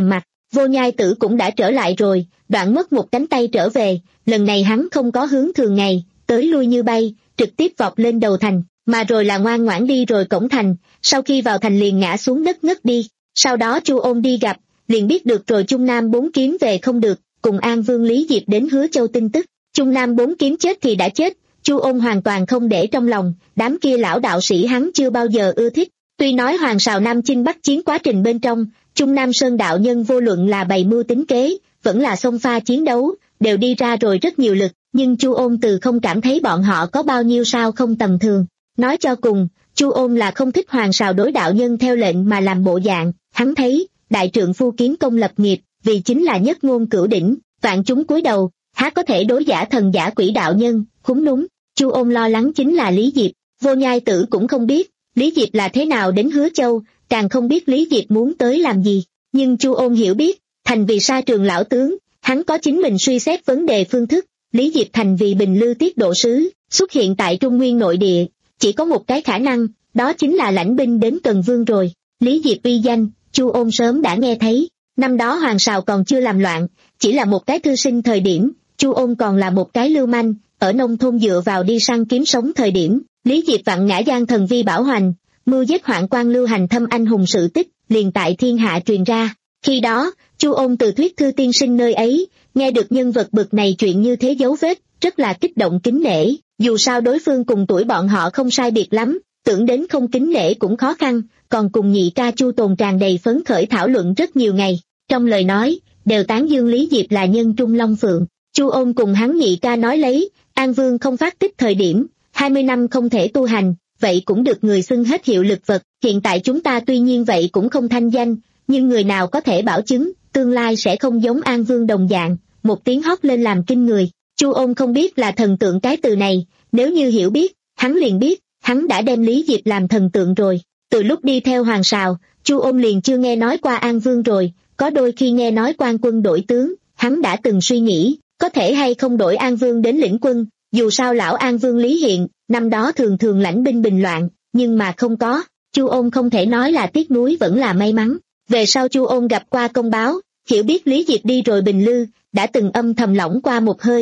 Vô Nhai Tử cũng đã trở lại rồi, đoạn mất một cánh tay trở về, lần này hắn không có hướng thường ngày, tới lui như bay, trực tiếp vọt lên đầu thành, mà rồi là ngoan ngoãn đi rồi cổng thành, sau khi vào thành liền ngã xuống đất ngất đi, sau đó Chu Ôn đi gặp, liền biết được rồi Trung Nam bốn kiếm về không được, cùng An Vương Lý Diệp đến Hứa Châu tin tức, Trung Nam bốn kiếm chết thì đã chết, Chu Ôn hoàn toàn không để trong lòng, đám kia lão đạo sĩ hắn chưa bao giờ ưa thích, tuy nói Hoàng Sào Nam Chinh Bắc chiến quá trình bên trong, Trung Nam Sơn đạo nhân vô luận là bày mưu tính kế, vẫn là xông pha chiến đấu, đều đi ra rồi rất nhiều lực, nhưng Chu Ôn từ không cảm thấy bọn họ có bao nhiêu sao không tầm thường. Nói cho cùng, Chu Ôn là không thích Hoàng Sào đối đạo nhân theo lệnh mà làm bộ dạng, hắn thấy, đại trượng phu kiến công lập nghiệp, vì chính là nhất ngôn cửu đỉnh, vạn chúng cúi đầu, há có thể đối giả thần giả quỷ đạo nhân, khúng đúng. Chu Ôn lo lắng chính là Lý Diệp, Vô Nhai Tử cũng không biết, Lý Diệp là thế nào đến Hứa Châu, càng không biết Lý Diệp muốn tới làm gì, nhưng Chu Ôn hiểu biết, thành vì sa trường lão tướng, hắn có chính mình suy xét vấn đề phương thức, Lý Diệp thành vì Bình Lư tiết độ sứ, xuất hiện tại Trung Nguyên nội địa, chỉ có một cái khả năng, đó chính là lãnh binh đến Cần Vương rồi. Lý Diệp uy danh, Chu Ôn sớm đã nghe thấy, năm đó Hoàng Sào còn chưa làm loạn, chỉ là một cái thư sinh thời điểm, Chu Ôn còn là một cái lưu manh, ở nông thôn dựa vào đi săn kiếm sống thời điểm, Lý Diệp vặn ngã Giang thần vi bảo hoành, mưu giết hoạn quan lưu hành thâm anh hùng sự tích, liền tại thiên hạ truyền ra. Khi đó, Chu Ôn từ thuyết thư tiên sinh nơi ấy, nghe được nhân vật bực này chuyện như thế dấu vết, rất là kích động kính nể, dù sao đối phương cùng tuổi bọn họ không sai biệt lắm, tưởng đến không kính nể cũng khó khăn, còn cùng nhị ca Chu Tồn tràn đầy phấn khởi thảo luận rất nhiều ngày, trong lời nói, đều tán dương Lý Diệp là nhân trung long phượng. Chu Ôn cùng hắn nhị ca nói lấy, An Vương không phát tích thời điểm, hai mươi năm không thể tu hành, vậy cũng được người xưng hết hiệu lực vật, hiện tại chúng ta tuy nhiên vậy cũng không thanh danh, nhưng người nào có thể bảo chứng, tương lai sẽ không giống An Vương đồng dạng, một tiếng hót lên làm kinh người. Chu Ôn không biết là thần tượng cái từ này, nếu như hiểu biết, hắn liền biết, hắn đã đem Lý Diệp làm thần tượng rồi. Từ lúc đi theo Hoàng Sào, Chu Ôn liền chưa nghe nói qua An Vương rồi, có đôi khi nghe nói quan quân đổi tướng, hắn đã từng suy nghĩ, có thể hay không đổi An Vương đến lĩnh quân, dù sao lão An Vương Lý Hiện, năm đó thường thường lãnh binh bình loạn, nhưng mà không có, Chu Ôn không thể nói là tiếc nuối vẫn là may mắn. Về sau Chu Ôn gặp qua công báo, hiểu biết Lý Diệp đi rồi Bình Lư, đã từng âm thầm lỏng qua một hơi.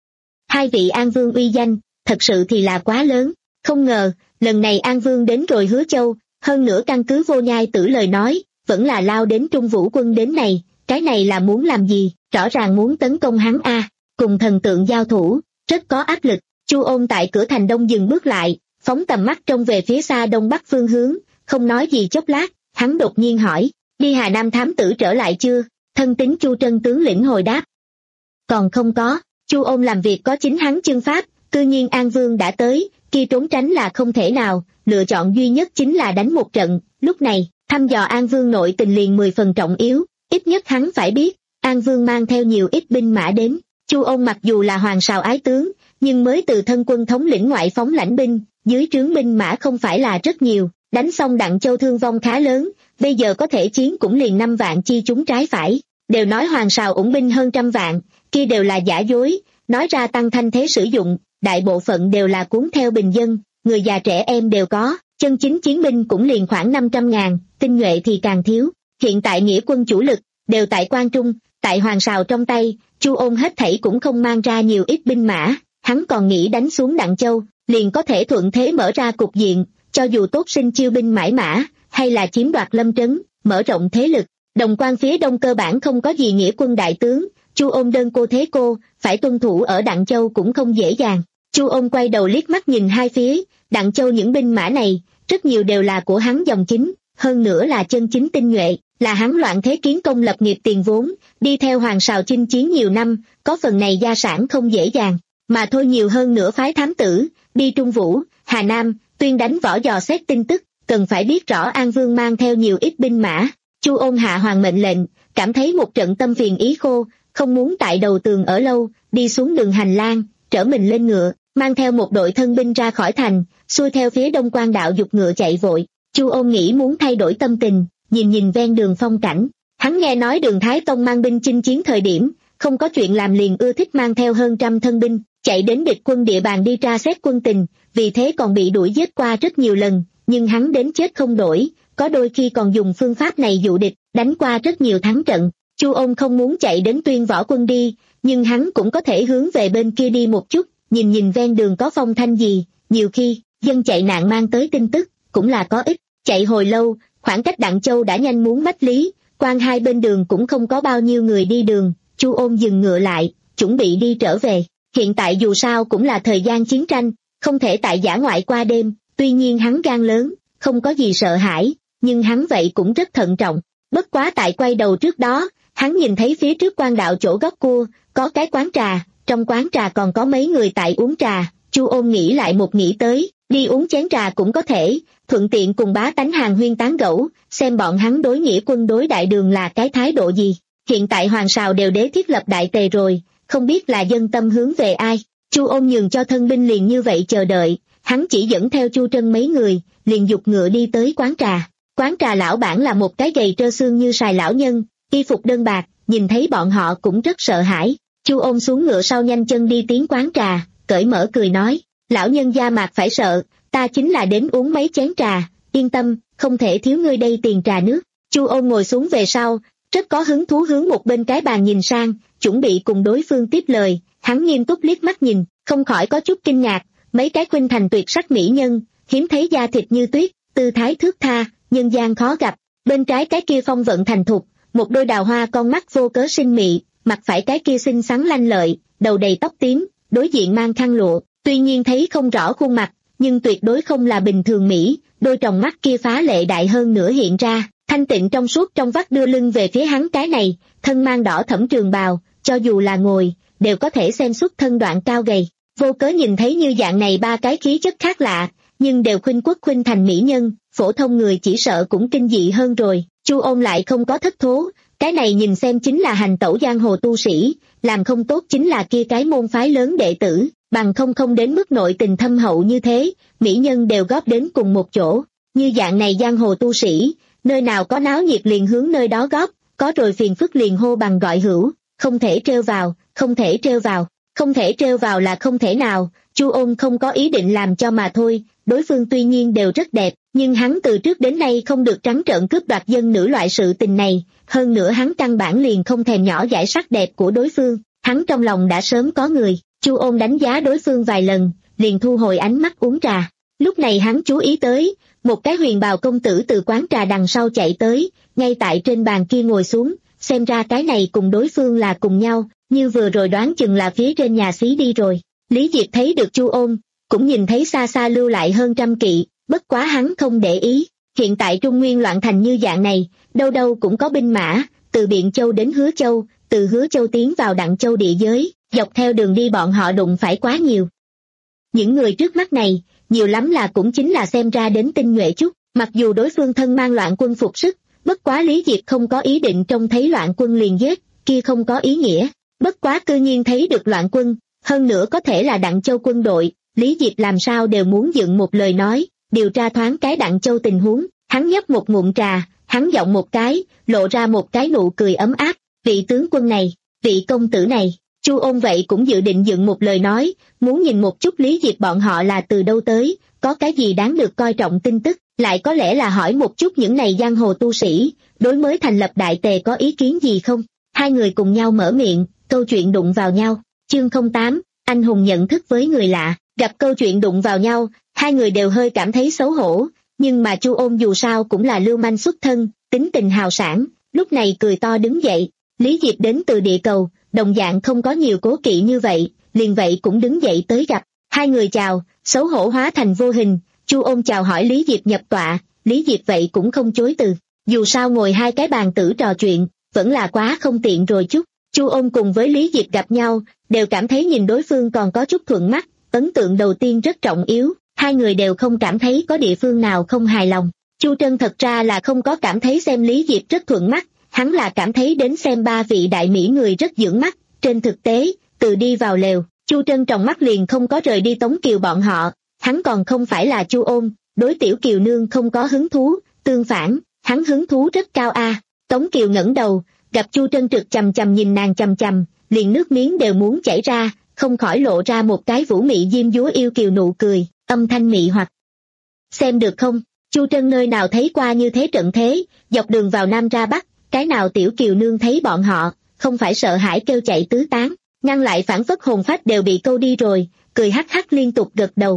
Hai vị An Vương uy danh, thật sự thì là quá lớn, không ngờ, lần này An Vương đến rồi Hứa Châu, hơn nữa căn cứ Vô Nhai Tử lời nói, vẫn là lao đến Trung Vũ quân đến này, cái này là muốn làm gì, rõ ràng muốn tấn công hắn a, cùng thần tượng giao thủ, rất có áp lực. Chu Ôn tại cửa thành đông dừng bước lại, phóng tầm mắt trông về phía xa đông bắc phương hướng, không nói gì chốc lát, hắn đột nhiên hỏi, đi Hà Nam thám tử trở lại chưa? Thân tín Chu Trân tướng lĩnh hồi đáp, còn không có. Chu Ôn làm việc có chính hắn chương pháp, cư nhiên An Vương đã tới, kia trốn tránh là không thể nào, lựa chọn duy nhất chính là đánh một trận. Lúc này, thăm dò An Vương nội tình liền mười phần trọng yếu, ít nhất hắn phải biết, An Vương mang theo nhiều ít binh mã đến. Chu Ôn mặc dù là Hoàng Sào ái tướng, nhưng mới từ thân quân thống lĩnh ngoại phóng lãnh binh, dưới trướng binh mã không phải là rất nhiều, đánh xong Đặng Châu thương vong khá lớn, bây giờ có thể chiến cũng liền năm vạn chi chúng trái phải, đều nói Hoàng Sào ủng binh hơn trăm vạn, kia đều là giả dối, nói ra tăng thanh thế sử dụng, đại bộ phận đều là cuốn theo bình dân, người già trẻ em đều có, chân chính chiến binh cũng liền khoảng năm trăm ngàn, tinh nhuệ thì càng thiếu. Hiện tại nghĩa quân chủ lực, đều tại Quan Trung, tại Hoàng Sào trong tay, Chu Ôn hết thảy cũng không mang ra nhiều ít binh mã, hắn còn nghĩ đánh xuống Đặng Châu, liền có thể thuận thế mở ra cục diện, cho dù tốt sinh chiêu binh mãi mã, hay là chiếm đoạt Lâm Trấn, mở rộng thế lực. Đồng Quan phía đông cơ bản không có gì nghĩa quân đại tướng, Chu Ôn đơn cô thế cô, phải tuân thủ ở Đặng Châu cũng không dễ dàng. Chu Ôn quay đầu liếc mắt nhìn hai phía, Đặng Châu những binh mã này, rất nhiều đều là của hắn dòng chính, hơn nữa là chân chính tinh nhuệ, là hắn loạn thế kiến công lập nghiệp tiền vốn, đi theo Hoàng Sào chinh chiến nhiều năm, có phần này gia sản không dễ dàng, mà thôi nhiều hơn nữa phái thám tử, đi Trung Vũ, Hà Nam, tuyên đánh võ dò xét tin tức, cần phải biết rõ An Vương mang theo nhiều ít binh mã. Chu Ôn hạ hoàng mệnh lệnh, cảm thấy một trận tâm phiền ý khô, không muốn tại đầu tường ở lâu, đi xuống đường hành lang, trở mình lên ngựa, mang theo một đội thân binh ra khỏi thành, xuôi theo phía đông quan đạo dục ngựa chạy vội. Chu Ôn nghĩ muốn thay đổi tâm tình, nhìn nhìn ven đường phong cảnh, hắn nghe nói Đường Thái Tông mang binh chinh chiến thời điểm, không có chuyện làm liền ưa thích mang theo hơn trăm thân binh, chạy đến địch quân địa bàn đi tra xét quân tình, vì thế còn bị đuổi giết qua rất nhiều lần, nhưng hắn đến chết không đổi, có đôi khi còn dùng phương pháp này dụ địch, đánh qua rất nhiều thắng trận. Chu Ôn không muốn chạy đến Tuyên Võ Quân đi, nhưng hắn cũng có thể hướng về bên kia đi một chút, nhìn nhìn ven đường có phong thanh gì, nhiều khi, dân chạy nạn mang tới tin tức, cũng là có ích. Chạy hồi lâu, khoảng cách Đặng Châu đã nhanh muốn Bách Lý, quan hai bên đường cũng không có bao nhiêu người đi đường. Chu Ôn dừng ngựa lại, chuẩn bị đi trở về. Hiện tại dù sao cũng là thời gian chiến tranh, không thể tại dã ngoại qua đêm, tuy nhiên hắn gan lớn, không có gì sợ hãi, nhưng hắn vậy cũng rất thận trọng. Bất quá tại quay đầu trước đó, hắn nhìn thấy phía trước quan đạo chỗ góc cua, có cái quán trà, trong quán trà còn có mấy người tại uống trà. Chu Ôn nghĩ lại một nghĩ tới, đi uống chén trà cũng có thể, thuận tiện cùng bá tánh hàng huyên tán gẫu, xem bọn hắn đối nghĩa quân đối đại đường là cái thái độ gì. Hiện tại hoàng sào đều đế thiết lập đại tề rồi, không biết là dân tâm hướng về ai. Chu Ôn nhường cho thân binh liền như vậy chờ đợi, hắn chỉ dẫn theo Chu Trân mấy người, liền dục ngựa đi tới quán trà. Quán trà lão bản là một cái gầy trơ xương như sài lão nhân, y phục đơn bạc, nhìn thấy bọn họ cũng rất sợ hãi. Chu Ôn xuống ngựa sau nhanh chân đi tiến quán trà, cởi mở cười nói, lão nhân da mạc phải sợ, ta chính là đến uống mấy chén trà, yên tâm, không thể thiếu ngươi đây tiền trà nước. Chu Ôn ngồi xuống về sau, rất có hứng thú hướng một bên cái bàn nhìn sang, chuẩn bị cùng đối phương tiếp lời. Hắn nghiêm túc liếc mắt nhìn, không khỏi có chút kinh ngạc, mấy cái khuynh thành tuyệt sắc mỹ nhân, hiếm thấy da thịt như tuyết, tư thái thướt tha, nhân gian khó gặp. Bên trái cái kia phong vận thành thục, một đôi đào hoa con mắt vô cớ xinh mị, mặt phải cái kia xinh xắn lanh lợi, đầu đầy tóc tím, đối diện mang khăn lụa, tuy nhiên thấy không rõ khuôn mặt, nhưng tuyệt đối không là bình thường mỹ, đôi tròng mắt kia phá lệ đại hơn nữa hiện ra, thanh tịnh trong suốt trong vắt đưa lưng về phía hắn cái này, thân mang đỏ thẫm trường bào, cho dù là ngồi, đều có thể xem xuất thân đoạn cao gầy. Vô cớ nhìn thấy như dạng này ba cái khí chất khác lạ, nhưng đều khuynh quốc khuynh thành mỹ nhân, phổ thông người chỉ sợ cũng kinh dị hơn rồi. Chu Ôn lại không có thất thố, cái này nhìn xem chính là hành tẩu giang hồ tu sĩ, làm không tốt chính là kia cái môn phái lớn đệ tử, bằng không không đến mức nội tình thâm hậu như thế, mỹ nhân đều góp đến cùng một chỗ. Như dạng này giang hồ tu sĩ, nơi nào có náo nhiệt liền hướng nơi đó góp, có rồi phiền phức liền hô bằng gọi hữu, không thể trêu vào, không thể trêu vào, không thể trêu vào là không thể nào. Chu Ôn không có ý định làm cho mà thôi, đối phương tuy nhiên đều rất đẹp, nhưng hắn từ trước đến nay không được trắng trợn cướp đoạt dân nữ loại sự tình này, hơn nữa hắn căn bản liền không thèm nhỏ dãi sắc đẹp của đối phương, hắn trong lòng đã sớm có người. Chu Ôn đánh giá đối phương vài lần, liền thu hồi ánh mắt uống trà. Lúc này hắn chú ý tới, một cái huyền bào công tử từ quán trà đằng sau chạy tới, ngay tại trên bàn kia ngồi xuống, xem ra cái này cùng đối phương là cùng nhau, như vừa rồi đoán chừng là phía trên nhà xí đi rồi. Lý Diệp thấy được Chu Ôn, cũng nhìn thấy xa xa lưu lại hơn trăm kỵ, bất quá hắn không để ý. Hiện tại Trung Nguyên loạn thành như dạng này, đâu đâu cũng có binh mã, từ Biện Châu đến Hứa Châu, từ Hứa Châu tiến vào Đặng Châu địa giới, dọc theo đường đi bọn họ đụng phải quá nhiều. Những người trước mắt này, nhiều lắm là cũng chính là xem ra đến tinh nhuệ chút, mặc dù đối phương thân mang loạn quân phục sức, bất quá Lý Diệp không có ý định trông thấy loạn quân liền giết, kia không có ý nghĩa. Bất quá cư nhiên thấy được loạn quân, hơn nữa có thể là Đặng Châu quân đội, Lý Diệp làm sao đều muốn dựng một lời nói, điều tra thoáng cái Đặng Châu tình huống. Hắn nhấp một ngụm trà, hắn giọng một cái, lộ ra một cái nụ cười ấm áp, vị tướng quân này, vị công tử này. Chu Ôn vậy cũng dự định dựng một lời nói, muốn nhìn một chút Lý Diệp bọn họ là từ đâu tới, có cái gì đáng được coi trọng tin tức, lại có lẽ là hỏi một chút những này giang hồ tu sĩ, đối mới thành lập đại tề có ý kiến gì không. Hai người cùng nhau mở miệng, câu chuyện đụng vào nhau. Chương không tám, anh hùng nhận thức với người lạ. Gặp câu chuyện đụng vào nhau, hai người đều hơi cảm thấy xấu hổ, nhưng mà Chu Ôn dù sao cũng là lưu manh xuất thân, tính tình hào sảng, lúc này cười to đứng dậy. Lý Diệp đến từ địa cầu, đồng dạng không có nhiều cố kỵ như vậy, liền vậy cũng đứng dậy tới gặp. Hai người chào, xấu hổ hóa thành vô hình. Chu Ôn chào hỏi Lý Diệp nhập tọa, Lý Diệp vậy cũng không chối từ. Dù sao ngồi hai cái bàn tử trò chuyện, vẫn là quá không tiện rồi chút. Chu Ôn cùng với Lý Diệp gặp nhau, đều cảm thấy nhìn đối phương còn có chút thuận mắt, ấn tượng đầu tiên rất trọng yếu, hai người đều không cảm thấy có địa phương nào không hài lòng. Chu Trân thật ra là không có cảm thấy xem Lý Diệp rất thuận mắt, hắn là cảm thấy đến xem ba vị đại mỹ người rất dưỡng mắt. Trên thực tế, từ đi vào lều, Chu Trân trong mắt liền không có rời đi Tống Kiều bọn họ, hắn còn không phải là Chu Ôn, đối Tiểu Kiều nương không có hứng thú, tương phản, hắn hứng thú rất cao a. Tống Kiều ngẩng đầu, gặp Chu Trân trực chằm chằm nhìn nàng chằm chằm, liền nước miếng đều muốn chảy ra, không khỏi lộ ra một cái vũ mị diêm dúa yêu kiều nụ cười, âm thanh mị hoặc. Xem được không, Chu Trân nơi nào thấy qua như thế trận thế, dọc đường vào Nam ra Bắc, cái nào tiểu kiều nương thấy bọn họ, không phải sợ hãi kêu chạy tứ tán, ngăn lại phản phất hồn phách đều bị câu đi rồi, cười hắc hắc liên tục gật đầu.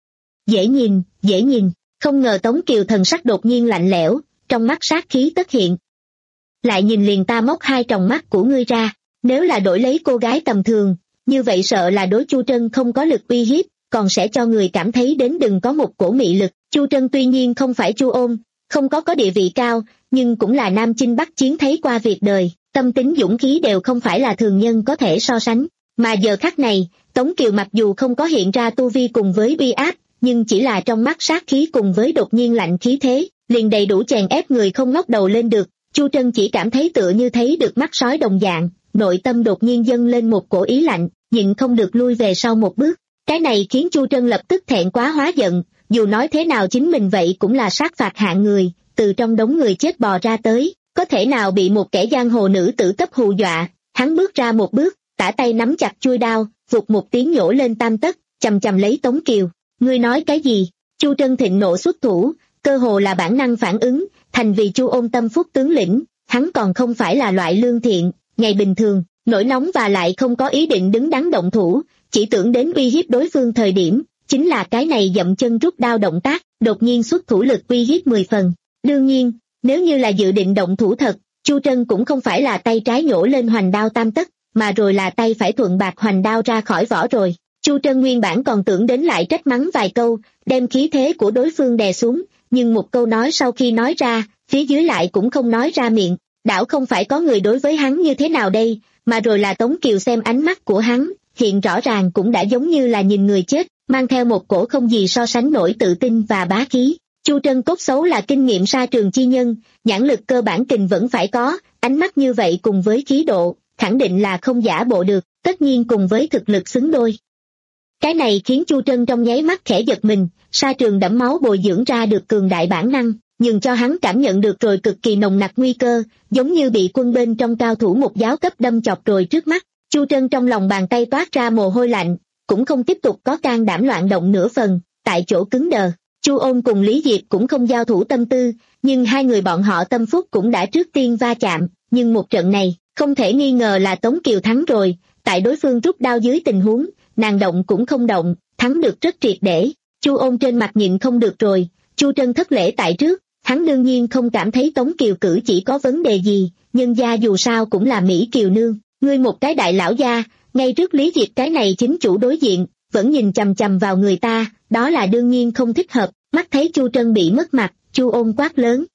Dễ nhìn, dễ nhìn, không ngờ Tống Kiều thần sắc đột nhiên lạnh lẽo, trong mắt sát khí tất hiện. Lại nhìn liền ta móc hai tròng mắt của ngươi ra, nếu là đổi lấy cô gái tầm thường, như vậy sợ là đối Chu Trân không có lực uy hiếp, còn sẽ cho người cảm thấy đến đừng có một cổ mị lực. Chu Trân tuy nhiên không phải Chu Ôn, không có có địa vị cao, nhưng cũng là nam chinh bắc chiến thấy qua việc đời, tâm tính dũng khí đều không phải là thường nhân có thể so sánh. Mà giờ khắc này, Tống Kiều mặc dù không có hiện ra tu vi cùng với uy áp, nhưng chỉ là trong mắt sát khí cùng với đột nhiên lạnh khí thế, liền đầy đủ chèn ép người không ngóc đầu lên được. Chu Trân chỉ cảm thấy tựa như thấy được mắt sói đồng dạng, nội tâm đột nhiên dâng lên một cổ ý lạnh, nhịn không được lui về sau một bước. Cái này khiến Chu Trân lập tức thẹn quá hóa giận, dù nói thế nào chính mình vậy cũng là sát phạt hạng người, từ trong đống người chết bò ra tới, có thể nào bị một kẻ giang hồ nữ tử cấp hù dọa. Hắn bước ra một bước, tả tay nắm chặt chuôi đao, vụt một tiếng nhổ lên tam tấc, chầm chầm lấy Tống Kiều. Ngươi nói cái gì? Chu Trân thịnh nộ xuất thủ, cơ hồ là bản năng phản ứng, thành vì Chu Ôn tâm phúc tướng lĩnh, hắn còn không phải là loại lương thiện, ngày bình thường, nổi nóng và lại không có ý định đứng đắn động thủ, chỉ tưởng đến uy hiếp đối phương thời điểm, chính là cái này dậm chân rút đao động tác, đột nhiên xuất thủ lực uy hiếp mười phần. Đương nhiên, nếu như là dự định động thủ thật, Chu Trân cũng không phải là tay trái nhổ lên hoành đao tam tấc, mà rồi là tay phải thuận bạc hoành đao ra khỏi vỏ rồi. Chu Trân nguyên bản còn tưởng đến lại trách mắng vài câu, đem khí thế của đối phương đè xuống, nhưng một câu nói sau khi nói ra, phía dưới lại cũng không nói ra miệng. Đảo không phải có người đối với hắn như thế nào đây, mà rồi là Tống Kiều xem ánh mắt của hắn, hiện rõ ràng cũng đã giống như là nhìn người chết, mang theo một cổ không gì so sánh nổi tự tin và bá khí. Chu Trân cốt xấu là kinh nghiệm sa trường chi nhân, nhãn lực cơ bản kình vẫn phải có, ánh mắt như vậy cùng với khí độ, khẳng định là không giả bộ được, tất nhiên cùng với thực lực xứng đôi. Cái này khiến Chu Trân trong nháy mắt khẽ giật mình, sa trường đẫm máu bồi dưỡng ra được cường đại bản năng, nhưng cho hắn cảm nhận được rồi cực kỳ nồng nặc nguy cơ, giống như bị quân bên trong cao thủ một giáo cấp đâm chọc rồi trước mắt. Chu Trân trong lòng bàn tay toát ra mồ hôi lạnh, cũng không tiếp tục có can đảm loạn động nửa phần, tại chỗ cứng đờ. Chu Ôn cùng Lý Diệp cũng không giao thủ tâm tư, nhưng hai người bọn họ tâm phúc cũng đã trước tiên va chạm, nhưng một trận này, không thể nghi ngờ là Tống Kiều thắng rồi, tại đối phương rút đao dưới tình huống, nàng động cũng không động, thắng được rất triệt để. Chu Ôn trên mặt nhịn không được rồi, Chu Trân thất lễ tại trước, hắn đương nhiên không cảm thấy Tống Kiều cử chỉ có vấn đề gì, nhân gia dù sao cũng là Mỹ Kiều nương, ngươi một cái đại lão gia, ngay trước Lý Diệp cái này chính chủ đối diện, vẫn nhìn chằm chằm vào người ta, đó là đương nhiên không thích hợp. Mắt thấy Chu Trân bị mất mặt, Chu Ôn quát lớn: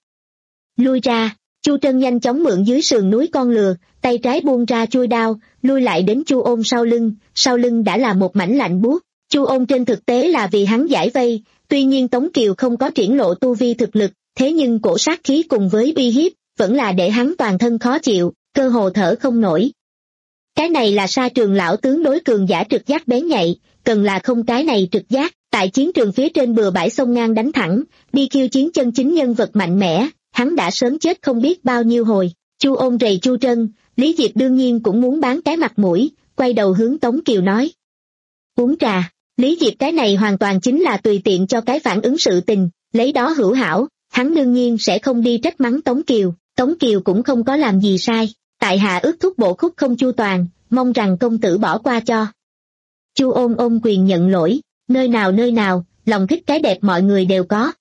lui ra! Chu Trân nhanh chóng mượn dưới sườn núi con lừa, tay trái buông ra chuôi đao, lui lại đến Chu Ôn sau lưng, sau lưng đã là một mảnh lạnh buốt. Chu Ôn trên thực tế là vì hắn giải vây, tuy nhiên Tống Kiều không có triển lộ tu vi thực lực, thế nhưng cổ sát khí cùng với uy hiếp, vẫn là để hắn toàn thân khó chịu, cơ hồ thở không nổi. Cái này là sa trường lão tướng đối cường giả trực giác bén nhạy, cần là không cái này trực giác, tại chiến trường phía trên bừa bãi sông ngang đánh thẳng, đi khiêu chiến chân chính nhân vật mạnh mẽ, hắn đã sớm chết không biết bao nhiêu hồi. Chu Ôn rầy Chu Trân, Lý Diệp đương nhiên cũng muốn bán cái mặt mũi, quay đầu hướng Tống Kiều nói: uống trà. Lý Diệp cái này hoàn toàn chính là tùy tiện cho cái phản ứng sự tình, lấy đó hữu hảo, hắn đương nhiên sẽ không đi trách mắng Tống Kiều, Tống Kiều cũng không có làm gì sai, tại hạ ước thúc bộ khúc không chu toàn, mong rằng công tử bỏ qua cho. Chu Ôn ôm quyền nhận lỗi, nơi nào nơi nào, lòng thích cái đẹp mọi người đều có.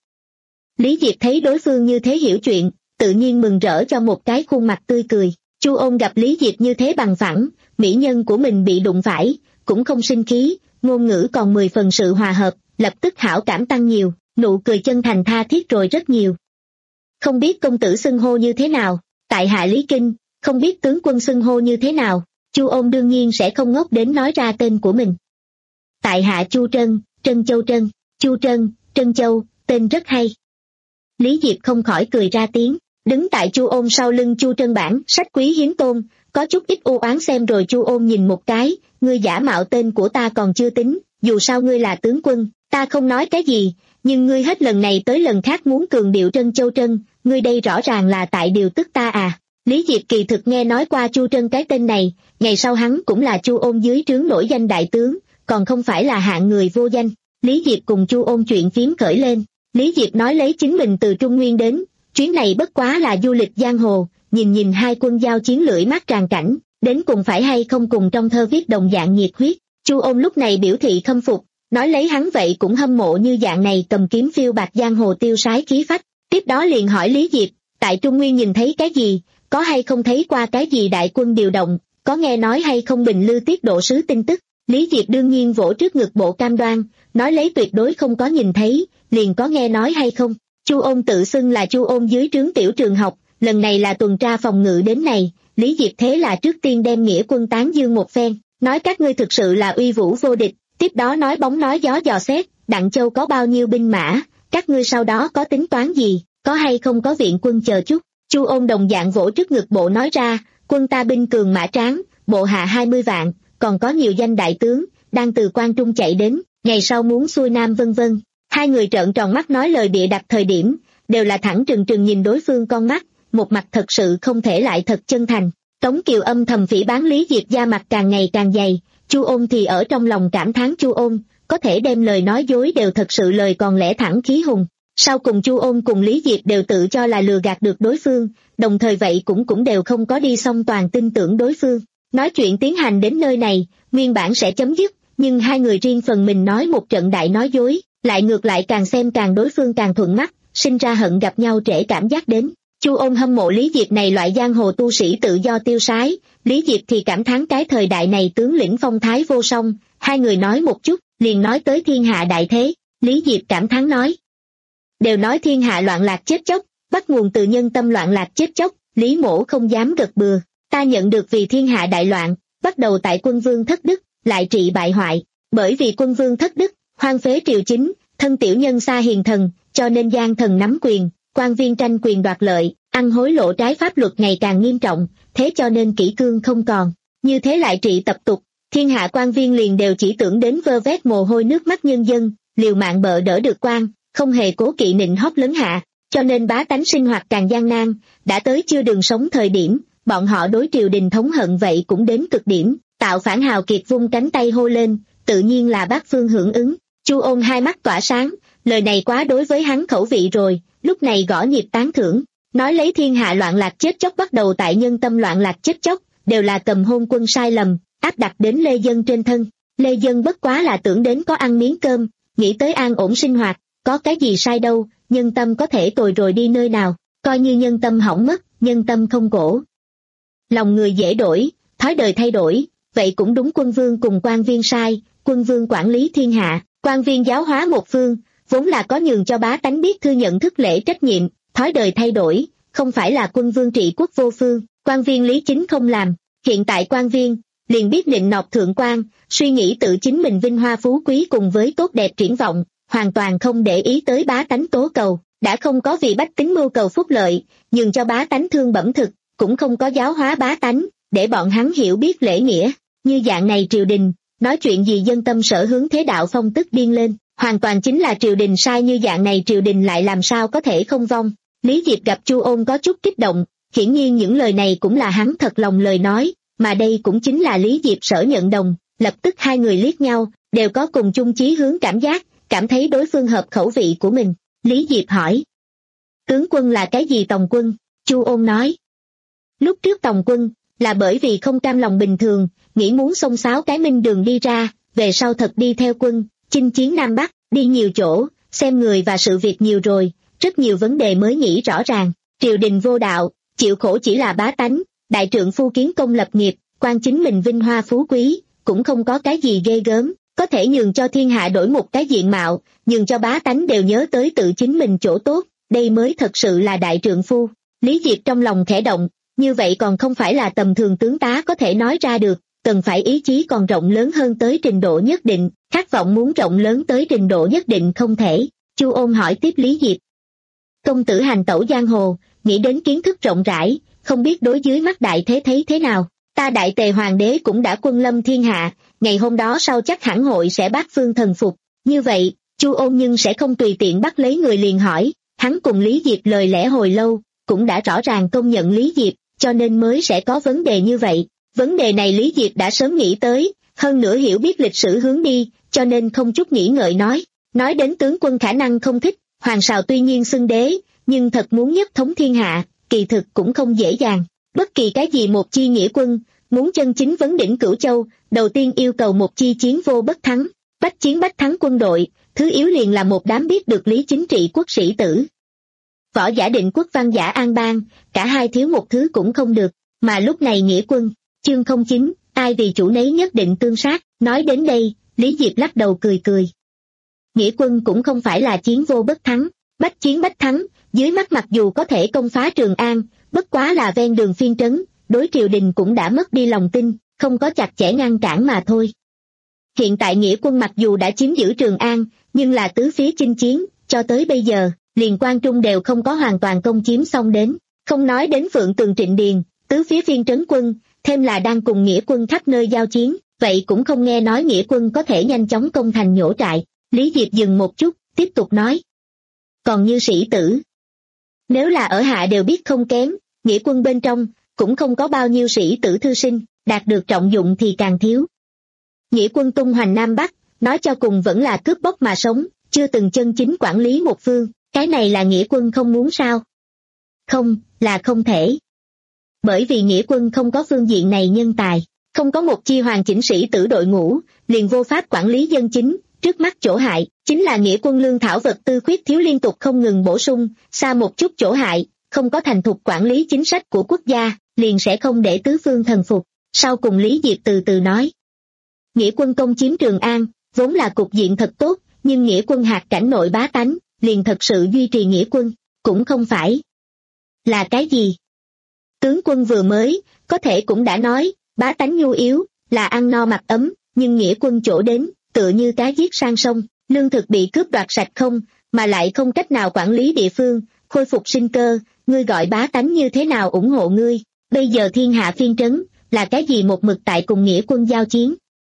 Lý Diệp thấy đối phương như thế hiểu chuyện, tự nhiên mừng rỡ cho một cái khuôn mặt tươi cười. Chu Ôn gặp Lý Diệp như thế bằng phẳng, mỹ nhân của mình bị đụng phải, cũng không sinh khí, ngôn ngữ còn mười phần sự hòa hợp, lập tức hảo cảm tăng nhiều, nụ cười chân thành tha thiết rồi rất nhiều. Không biết công tử xưng hô như thế nào, tại hạ Lý Kinh, không biết tướng quân xưng hô như thế nào. Chu Ôn đương nhiên sẽ không ngốc đến nói ra tên của mình. Tại hạ Chu Trân, Trân Châu Trân, Chu Trân, Trân Châu, tên rất hay. Lý Diệp không khỏi cười ra tiếng, đứng tại Chu Ôn sau lưng Chu Trân bản sách quý hiếm tôn, có chút ít u oán xem rồi Chu Ôn nhìn một cái, ngươi giả mạo tên của ta còn chưa tính, dù sao ngươi là tướng quân, ta không nói cái gì, nhưng ngươi hết lần này tới lần khác muốn cường điệu Trân Châu Trân, ngươi đây rõ ràng là tại điều tức ta à. Lý Diệp kỳ thực nghe nói qua Chu Trân cái tên này, ngày sau hắn cũng là Chu Ôn dưới trướng nổi danh đại tướng, còn không phải là hạng người vô danh. Lý Diệp cùng Chu Ôn chuyện phiếm khởi lên, Lý Diệp nói lấy chính mình từ Trung Nguyên đến, chuyến này bất quá là du lịch giang hồ, nhìn nhìn hai quân giao chiến lưỡi mắt tràn cảnh, đến cùng phải hay không cùng trong thơ viết đồng dạng nhiệt huyết. Chu Ôn lúc này biểu thị khâm phục, nói lấy hắn vậy cũng hâm mộ như dạng này cầm kiếm phiêu bạt giang hồ tiêu sái khí phách. Tiếp đó liền hỏi Lý Diệp, tại Trung Nguyên nhìn thấy cái gì, có hay không thấy qua cái gì đại quân điều động, có nghe nói hay không Bình Lư tiết độ sứ tin tức. Lý Diệp đương nhiên vỗ trước ngực bộ cam đoan, nói lấy tuyệt đối không có nhìn thấy, liền có nghe nói hay không. Chu Ôn tự xưng là Chu Ôn dưới trướng tiểu trường học, lần này là tuần tra phòng ngự đến này, Lý Diệp thế là trước tiên đem nghĩa quân tán dương một phen, nói các ngươi thực sự là uy vũ vô địch, tiếp đó nói bóng nói gió dò xét, Đặng Châu có bao nhiêu binh mã, các ngươi sau đó có tính toán gì, có hay không có viện quân chờ chút. Chu Ôn đồng dạng vỗ trước ngực bộ nói ra, quân ta binh cường mã tráng, bộ hạ hai mươi vạn, còn có nhiều danh đại tướng, đang từ Quan Trung chạy đến, ngày sau muốn xuôi nam vân vân. Hai người trợn tròn mắt nói lời bịa đặt thời điểm, đều là thẳng trừng trừng nhìn đối phương con mắt, một mặt thật sự không thể lại thật chân thành. Tống Kiều âm thầm phỉ bán Lý Diệp da mặt càng ngày càng dày, Chu Ôn thì ở trong lòng cảm thán Chu Ôn, có thể đem lời nói dối đều thật sự lời còn lẽ thẳng khí hùng. Sau cùng Chu Ôn cùng Lý Diệp đều tự cho là lừa gạt được đối phương, đồng thời vậy cũng cũng đều không có đi song toàn tin tưởng đối phương. Nói chuyện tiến hành đến nơi này, nguyên bản sẽ chấm dứt, nhưng hai người riêng phần mình nói một trận đại nói dối, lại ngược lại càng xem càng đối phương càng thuận mắt, sinh ra hận gặp nhau trễ cảm giác đến. Chu Ôn hâm mộ Lý Diệp này loại giang hồ tu sĩ tự do tiêu sái, Lý Diệp thì cảm thán cái thời đại này tướng lĩnh phong thái vô song. Hai người nói một chút, liền nói tới thiên hạ đại thế. Lý Diệp cảm thán nói, đều nói thiên hạ loạn lạc chết chóc, bắt nguồn từ nhân tâm loạn lạc chết chóc, Lý mỗ không dám gật bừa. Ta nhận được vì thiên hạ đại loạn, bắt đầu tại quân vương thất đức, lại trị bại hoại, bởi vì quân vương thất đức, hoang phế triều chính, thân tiểu nhân xa hiền thần, cho nên gian thần nắm quyền, quan viên tranh quyền đoạt lợi, ăn hối lộ trái pháp luật ngày càng nghiêm trọng, thế cho nên kỷ cương không còn. Như thế lại trị tập tục, thiên hạ quan viên liền đều chỉ tưởng đến vơ vét mồ hôi nước mắt nhân dân, liều mạng bợ đỡ được quan, không hề cố kỵ nịnh hót lấn hạ, cho nên bá tánh sinh hoạt càng gian nan, đã tới chưa đường sống thời điểm, bọn họ đối triều đình thống hận vậy cũng đến cực điểm, tạo phản hào kiệt vung cánh tay hô lên, tự nhiên là bát phương hưởng ứng. Chu Ôn hai mắt tỏa sáng, lời này quá đối với hắn khẩu vị rồi, lúc này gõ nhịp tán thưởng, nói lấy thiên hạ loạn lạc chết chóc bắt đầu tại nhân tâm loạn lạc chết chóc, đều là cầm hôn quân sai lầm, áp đặt đến lê dân trên thân. Lê dân bất quá là tưởng đến có ăn miếng cơm, nghĩ tới an ổn sinh hoạt, có cái gì sai đâu, nhân tâm có thể tồi rồi đi nơi nào, coi như nhân tâm hỏng mất, nhân tâm không cổ. Lòng người dễ đổi, thói đời thay đổi, vậy cũng đúng quân vương cùng quan viên sai, quân vương quản lý thiên hạ, quan viên giáo hóa một phương, vốn là có nhường cho bá tánh biết thư nhận thức lễ trách nhiệm, thói đời thay đổi, không phải là quân vương trị quốc vô phương, quan viên lý chính không làm, hiện tại quan viên, liền biết nịnh nọt thượng quan, suy nghĩ tự chính mình vinh hoa phú quý cùng với tốt đẹp triển vọng, hoàn toàn không để ý tới bá tánh tố cầu, đã không có vì bách tính mưu cầu phúc lợi, nhường cho bá tánh thương bẩm thực, cũng không có giáo hóa bá tánh, để bọn hắn hiểu biết lễ nghĩa, như dạng này triều đình, nói chuyện gì dân tâm sở hướng thế đạo phong tức điên lên, hoàn toàn chính là triều đình sai, như dạng này triều đình lại làm sao có thể không vong. Lý Diệp gặp Chu Ôn có chút kích động, hiển nhiên những lời này cũng là hắn thật lòng lời nói, mà đây cũng chính là Lý Diệp sở nhận đồng, lập tức hai người liếc nhau, đều có cùng chung chí hướng cảm giác, cảm thấy đối phương hợp khẩu vị của mình. Lý Diệp hỏi, tướng quân là cái gì tòng quân? Chu Ôn nói, lúc trước tòng quân, là bởi vì không cam lòng bình thường, nghĩ muốn xông xáo cái minh đường đi ra, về sau thật đi theo quân, chinh chiến Nam Bắc, đi nhiều chỗ, xem người và sự việc nhiều rồi, rất nhiều vấn đề mới nghĩ rõ ràng, triều đình vô đạo, chịu khổ chỉ là bá tánh, đại trượng phu kiến công lập nghiệp, quan chính mình vinh hoa phú quý, cũng không có cái gì ghê gớm, có thể nhường cho thiên hạ đổi một cái diện mạo, nhường cho bá tánh đều nhớ tới tự chính mình chỗ tốt, đây mới thật sự là đại trượng phu. Lý Diệp trong lòng khẽ động, như vậy còn không phải là tầm thường tướng tá có thể nói ra được, cần phải ý chí còn rộng lớn hơn tới trình độ nhất định, khát vọng muốn rộng lớn tới trình độ nhất định không thể. Chu Ôn hỏi tiếp Lý Diệp, công tử hành tẩu giang hồ, nghĩ đến kiến thức rộng rãi, không biết đối dưới mắt đại thế thấy thế nào? Ta đại tề hoàng đế cũng đã quân lâm thiên hạ, ngày hôm đó sau chắc hẳn hội sẽ bát phương thần phục. Như vậy, Chu Ôn nhưng sẽ không tùy tiện bắt lấy người liền hỏi, hắn cùng Lý Diệp lời lẽ hồi lâu, cũng đã rõ ràng công nhận Lý Diệp, cho nên mới sẽ có vấn đề như vậy. Vấn đề này Lý Diệp đã sớm nghĩ tới, hơn nữa hiểu biết lịch sử hướng đi, cho nên không chút nghĩ ngợi nói. Nói đến tướng quân khả năng không thích, hoàng sào tuy nhiên xưng đế, nhưng thật muốn nhất thống thiên hạ, kỳ thực cũng không dễ dàng. Bất kỳ cái gì một chi nghĩa quân, muốn chân chính vấn đỉnh Cửu Châu, đầu tiên yêu cầu một chi chiến vô bất thắng, bách chiến bách thắng quân đội, thứ yếu liền là một đám biết được lý chính trị quốc sĩ tử. Võ giả định quốc văn giả an bang, cả hai thiếu một thứ cũng không được, mà lúc này nghĩa quân, chương không chín, ai vì chủ nấy nhất định tương sát, nói đến đây, Lý Diệp lắc đầu cười cười. Nghĩa quân cũng không phải là chiến vô bất thắng, bách chiến bách thắng, dưới mắt mặc dù có thể công phá Trường An, bất quá là ven đường phiên trấn, đối triều đình cũng đã mất đi lòng tin, không có chặt chẽ ngăn cản mà thôi. Hiện tại nghĩa quân mặc dù đã chiếm giữ Trường An, nhưng là tứ phía chinh chiến, cho tới bây giờ, liền Quan Trung đều không có hoàn toàn công chiếm xong đến, không nói đến Phượng Tường Trịnh Điền, tứ phía phiên trấn quân, thêm là đang cùng nghĩa quân khắp nơi giao chiến, vậy cũng không nghe nói nghĩa quân có thể nhanh chóng công thành nhổ trại. Lý Diệp dừng một chút, tiếp tục nói. Còn như sĩ tử, nếu là ở hạ đều biết không kém, nghĩa quân bên trong, cũng không có bao nhiêu sĩ tử thư sinh, đạt được trọng dụng thì càng thiếu. Nghĩa quân tung hoành Nam Bắc, nói cho cùng vẫn là cướp bóc mà sống, chưa từng chân chính quản lý một phương, cái này là nghĩa quân không muốn sao? Không, là không thể. Bởi vì nghĩa quân không có phương diện này nhân tài, không có một chi hoàn chỉnh sĩ tử đội ngũ, liền vô pháp quản lý dân chính, trước mắt chỗ hại, chính là nghĩa quân lương thảo vật tư khuyết thiếu liên tục không ngừng bổ sung, xa một chút chỗ hại, không có thành thục quản lý chính sách của quốc gia, liền sẽ không để tứ phương thần phục. Sau cùng Lý Diệp từ từ nói. Nghĩa quân công chiếm Trường An, vốn là cục diện thật tốt, nhưng nghĩa quân hạt cảnh nội bá tánh, liền thật sự duy trì nghĩa quân, cũng không phải. Là cái gì? Tướng quân vừa mới, có thể cũng đã nói, bá tánh nhu yếu, là ăn no mặc ấm, nhưng nghĩa quân chỗ đến, tựa như cá giết sang sông, lương thực bị cướp đoạt sạch không, mà lại không cách nào quản lý địa phương, khôi phục sinh cơ, ngươi gọi bá tánh như thế nào ủng hộ ngươi? Bây giờ thiên hạ phiên trấn, là cái gì một mực tại cùng nghĩa quân giao chiến?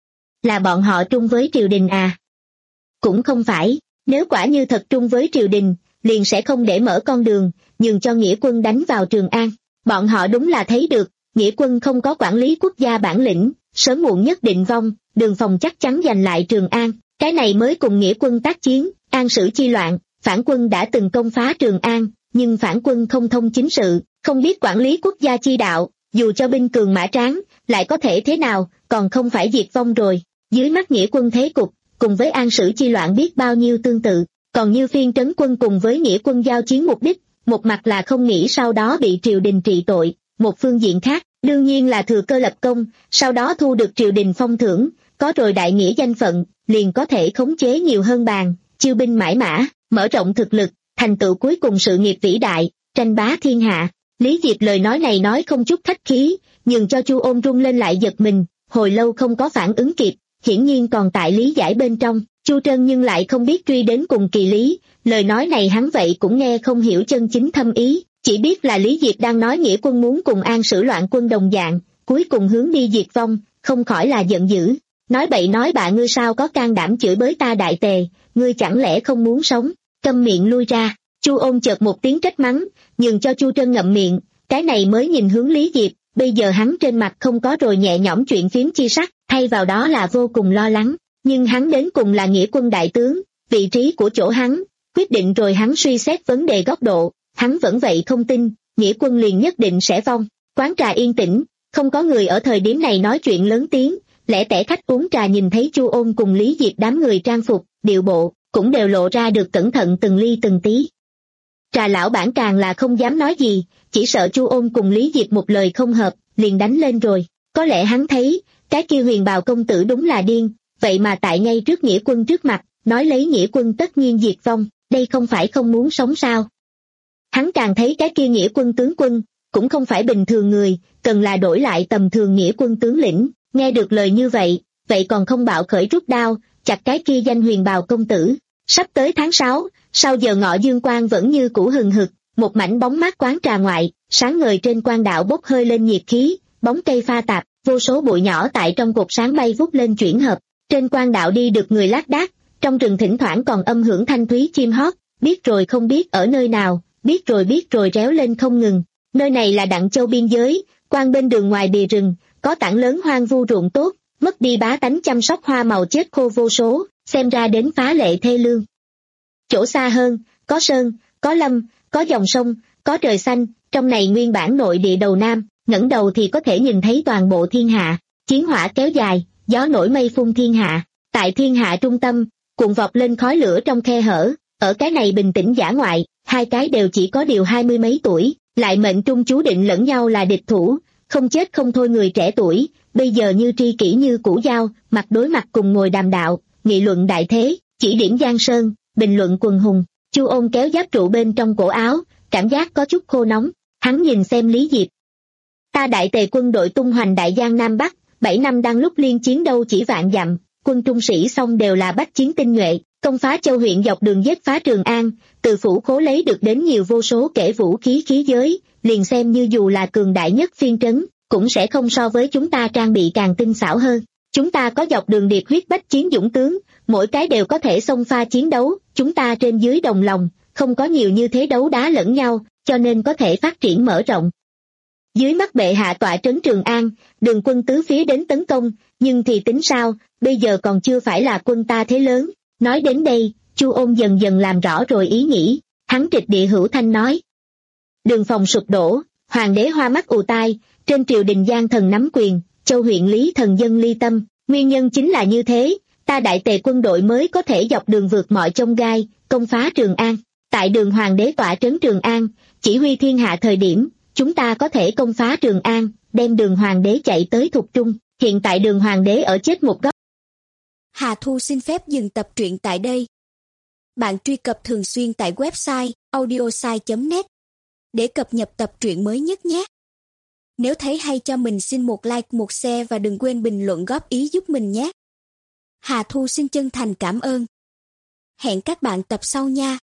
Là bọn họ trung với triều đình à? Cũng không phải, nếu quả như thật trung với triều đình, liền sẽ không để mở con đường, nhường cho nghĩa quân đánh vào Trường An. Bọn họ đúng là thấy được, nghĩa quân không có quản lý quốc gia bản lĩnh, sớm muộn nhất định vong, Đường Phòng chắc chắn giành lại Trường An, cái này mới cùng nghĩa quân tác chiến. An Sử chi loạn, phản quân đã từng công phá Trường An, nhưng phản quân không thông chính sự, không biết quản lý quốc gia chi đạo, dù cho binh cường mã tráng, lại có thể thế nào, còn không phải diệt vong rồi. Dưới mắt nghĩa quân thế cục, cùng với An Sử chi loạn biết bao nhiêu tương tự, còn như phiên trấn quân cùng với nghĩa quân giao chiến mục đích, một mặt là không nghĩ sau đó bị triều đình trị tội, một phương diện khác, đương nhiên là thừa cơ lập công, sau đó thu được triều đình phong thưởng, có rồi đại nghĩa danh phận, liền có thể khống chế nhiều hơn bàn, chiêu binh mãi mã, mở rộng thực lực, thành tựu cuối cùng sự nghiệp vĩ đại, tranh bá thiên hạ. Lý Diệp lời nói này nói không chút khách khí, nhường cho Chu Ôn rung lên lại giật mình, hồi lâu không có phản ứng kịp, hiển nhiên còn tại lý giải bên trong. Chu Trân nhưng lại không biết truy đến cùng kỳ lý, lời nói này hắn vậy cũng nghe không hiểu chân chính thâm ý, chỉ biết là Lý Diệp đang nói nghĩa quân muốn cùng An Sử loạn quân đồng dạng, cuối cùng hướng đi diệt vong, không khỏi là giận dữ. Nói bậy nói bạ, ngươi sao có can đảm chửi bới ta đại tề, ngươi chẳng lẽ không muốn sống, câm miệng lui ra. Chu Ôn chợt một tiếng trách mắng, nhường cho Chu Trân ngậm miệng, cái này mới nhìn hướng Lý Diệp, bây giờ hắn trên mặt không có rồi nhẹ nhõm chuyện phiếm chi sắc, thay vào đó là vô cùng lo lắng, nhưng hắn đến cùng là nghĩa quân đại tướng, vị trí của chỗ hắn, quyết định rồi hắn suy xét vấn đề góc độ, hắn vẫn vậy không tin, nghĩa quân liền nhất định sẽ vong. Quán trà yên tĩnh, không có người ở thời điểm này nói chuyện lớn tiếng, lẻ tẻ khách uống trà nhìn thấy Chu Ôn cùng Lý Diệp đám người trang phục, điệu bộ, cũng đều lộ ra được cẩn thận từng ly từng tí. Trà lão bản càng là không dám nói gì, chỉ sợ Chu Ôn cùng Lý Diệp một lời không hợp, liền đánh lên rồi. Có lẽ hắn thấy, cái kia huyền bào công tử đúng là điên, vậy mà tại ngay trước nghĩa quân trước mặt, nói lấy nghĩa quân tất nhiên diệt vong, đây không phải không muốn sống sao. Hắn càng thấy cái kia nghĩa quân tướng quân, cũng không phải bình thường người, cần là đổi lại tầm thường nghĩa quân tướng lĩnh. Nghe được lời như vậy, vậy còn không bạo khởi rút đao, chặt cái kia danh huyền bào công tử. Sắp tới tháng sáu, sau giờ ngọ dương quang vẫn như cũ hừng hực, một mảnh bóng mát quán trà ngoại, sáng ngời trên quan đạo bốc hơi lên nhiệt khí, bóng cây pha tạp, vô số bụi nhỏ tại trong cột sáng bay vút lên chuyển hợp. Trên quan đạo đi được người lác đác, trong rừng thỉnh thoảng còn âm hưởng thanh thúy chim hót, biết rồi không biết ở nơi nào, biết rồi biết rồi réo lên không ngừng. Nơi này là Đặng Châu biên giới, quan bên đường ngoài bìa rừng, có tảng lớn hoang vu ruộng tốt, mất đi bá tánh chăm sóc hoa màu chết khô vô số, xem ra đến phá lệ thê lương. Chỗ xa hơn, có sơn, có lâm, có dòng sông, có trời xanh, Trong này nguyên bản nội địa đầu Nam, ngẩng đầu thì có thể nhìn thấy toàn bộ thiên hạ, chiến hỏa kéo dài, gió nổi mây phun thiên hạ. Tại thiên hạ trung tâm, cuộn vọt lên khói lửa trong khe hở, ở cái này bình tĩnh dã ngoại, hai cái đều chỉ có điều hai mươi mấy tuổi, lại mệnh trung chú định lẫn nhau là địch thủ, không chết không thôi người trẻ tuổi, bây giờ như tri kỷ như cũ giao, mặt đối mặt cùng ngồi đàm đạo, nghị luận đại thế, chỉ điểm giang sơn, bình luận quần hùng. Chu Ôn kéo giáp trụ bên trong cổ áo, cảm giác có chút khô nóng, hắn nhìn xem Lý Diệp. Ta đại tề quân đội tung hoành đại giang Nam Bắc, bảy năm đang lúc liên chiến đâu chỉ vạn dặm, quân trung sĩ song đều là bách chiến tinh nhuệ, công phá châu huyện dọc đường giết phá Trường An, từ phủ khố lấy được đến nhiều vô số kể vũ khí khí giới, liền xem như dù là cường đại nhất phiên trấn, cũng sẽ không so với chúng ta trang bị càng tinh xảo hơn. Chúng ta có dọc đường điệp huyết bách chiến dũng tướng, mỗi cái đều có thể xông pha chiến đấu, chúng ta trên dưới đồng lòng, không có nhiều như thế đấu đá lẫn nhau, cho nên có thể phát triển mở rộng. Dưới mắt bệ hạ tọa trấn Trường An, đường quân tứ phía đến tấn công, nhưng thì tính sao, bây giờ còn chưa phải là quân ta thế lớn. Nói đến đây, Chu Ôn dần dần làm rõ rồi ý nghĩ, hắn trịch địa hữu thanh nói. Đường phòng sụp đổ, hoàng đế hoa mắt ù tai, trên triều đình Giang thần nắm quyền, châu huyện Lý thần dân ly tâm, nguyên nhân chính là như thế, ta đại tề quân đội mới có thể dọc đường vượt mọi chông gai, công phá Trường An. Tại đường hoàng đế tọa trấn Trường An, chỉ huy thiên hạ thời điểm, chúng ta có thể công phá Trường An, đem đường hoàng đế chạy tới Thục Trung, hiện tại đường hoàng đế ở chết một góc. Hà Thu xin phép dừng tập truyện tại đây. Bạn truy cập thường xuyên tại website audiosai chấm net để cập nhật tập truyện mới nhất nhé. Nếu thấy hay cho mình xin một like, một share và đừng quên bình luận góp ý giúp mình nhé. Hà Thu xin chân thành cảm ơn. Hẹn các bạn tập sau nha.